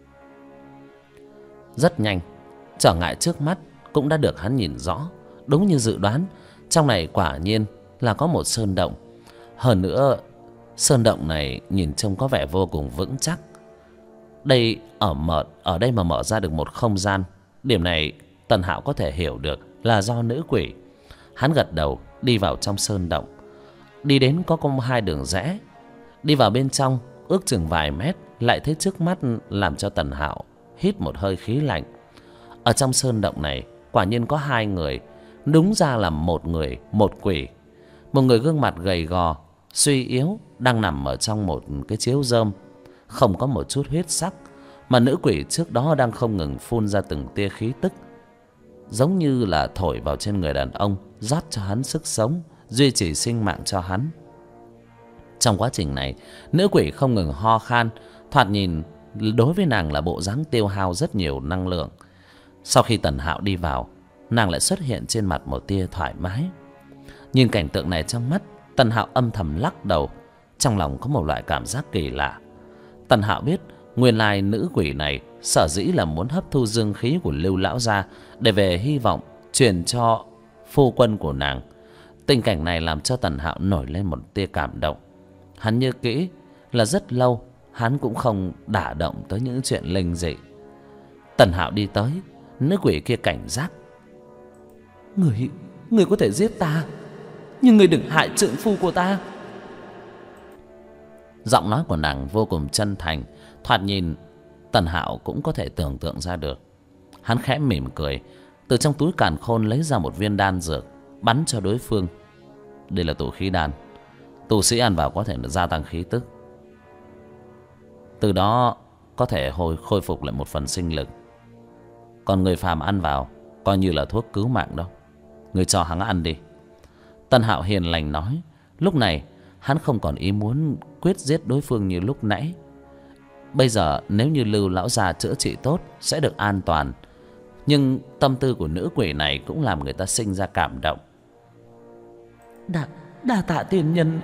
A: Rất nhanh, trở ngại trước mắt cũng đã được hắn nhìn rõ. Đúng như dự đoán, trong này quả nhiên là có một sơn động. Hơn nữa, sơn động này nhìn trông có vẻ vô cùng vững chắc. Ở đây mà mở ra được một không gian. Điểm này Tần Hạo có thể hiểu được là do nữ quỷ. Hắn gật đầu đi vào trong sơn động. Đi đến có hai đường rẽ. Đi vào bên trong ước chừng vài mét, lại thấy trước mắt làm cho Tần Hạo hít một hơi khí lạnh. Ở trong sơn động này quả nhiên có hai người. Đúng ra là một người một quỷ. Một người gương mặt gầy gò suy yếu đang nằm ở trong một cái chiếu rơm, không có một chút huyết sắc. Mà nữ quỷ trước đó đang không ngừng phun ra từng tia khí tức, giống như là thổi vào trên người đàn ông, rót cho hắn sức sống, duy trì sinh mạng cho hắn. Trong quá trình này, nữ quỷ không ngừng ho khan, thoạt nhìn đối với nàng là bộ dáng tiêu hao rất nhiều năng lượng. Sau khi Tần Hạo đi vào, nàng lại xuất hiện trên mặt một tia thoải mái. Nhìn cảnh tượng này trong mắt, Tần Hạo âm thầm lắc đầu, trong lòng có một loại cảm giác kỳ lạ. Tần Hạo biết nguyên lai nữ quỷ này sở dĩ là muốn hấp thu dương khí của Lưu lão gia để về hy vọng truyền cho phu quân của nàng. Tình cảnh này làm cho Tần Hạo nổi lên một tia cảm động. Hắn nhớ kỹ là rất lâu hắn cũng không đả động tới những chuyện linh dị. Tần Hạo đi tới, nữ quỷ kia cảnh giác. Người có thể giết ta, nhưng người đừng hại trượng phu của ta. Giọng nói của nàng vô cùng chân thành, thoạt nhìn Tần Hạo cũng có thể tưởng tượng ra được. Hắn khẽ mỉm cười, từ trong túi càn khôn lấy ra một viên đan dược, bắn cho đối phương. Đây là tụ khí đan, tu sĩ ăn vào có thể gia tăng khí tức, từ đó có thể khôi phục lại một phần sinh lực. Còn người phàm ăn vào coi như là thuốc cứu mạng đâu. Người cho hắn ăn đi. Tần Hạo hiền lành nói. Lúc này hắn không còn ý muốn quyết giết đối phương như lúc nãy. Bây giờ nếu như Lưu lão gia chữa trị tốt sẽ được an toàn. Nhưng tâm tư của nữ quỷ này cũng làm người ta sinh ra cảm động. Đa tạ tiền nhân.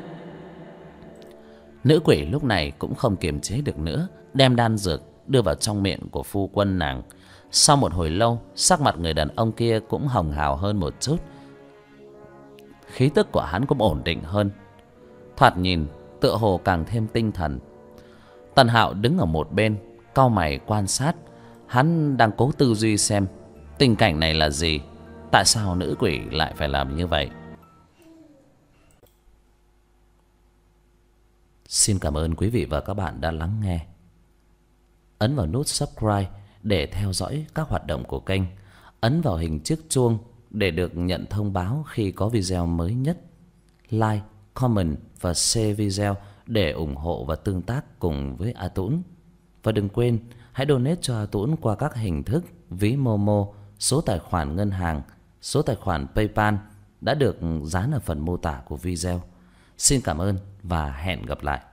A: Nữ quỷ lúc này cũng không kiềm chế được nữa, đem đan dược đưa vào trong miệng của phu quân nàng. Sau một hồi lâu, sắc mặt người đàn ông kia cũng hồng hào hơn một chút. Khí tức của hắn cũng ổn định hơn, thoạt nhìn tựa hồ càng thêm tinh thần. Tần Hạo đứng ở một bên, cau mày quan sát. Hắn đang cố tư duy xem tình cảnh này là gì, tại sao nữ quỷ lại phải làm như vậy. Xin cảm ơn quý vị và các bạn đã lắng nghe. Ấn vào nút subscribe để theo dõi các hoạt động của kênh. Ấn vào hình chiếc chuông để được nhận thông báo khi có video mới nhất. Like, comment và share video để ủng hộ và tương tác cùng với A Tũng. Và đừng quên hãy donate cho A Tũng qua các hình thức ví Momo, số tài khoản ngân hàng, số tài khoản PayPal đã được dán ở phần mô tả của video. Xin cảm ơn và hẹn gặp lại.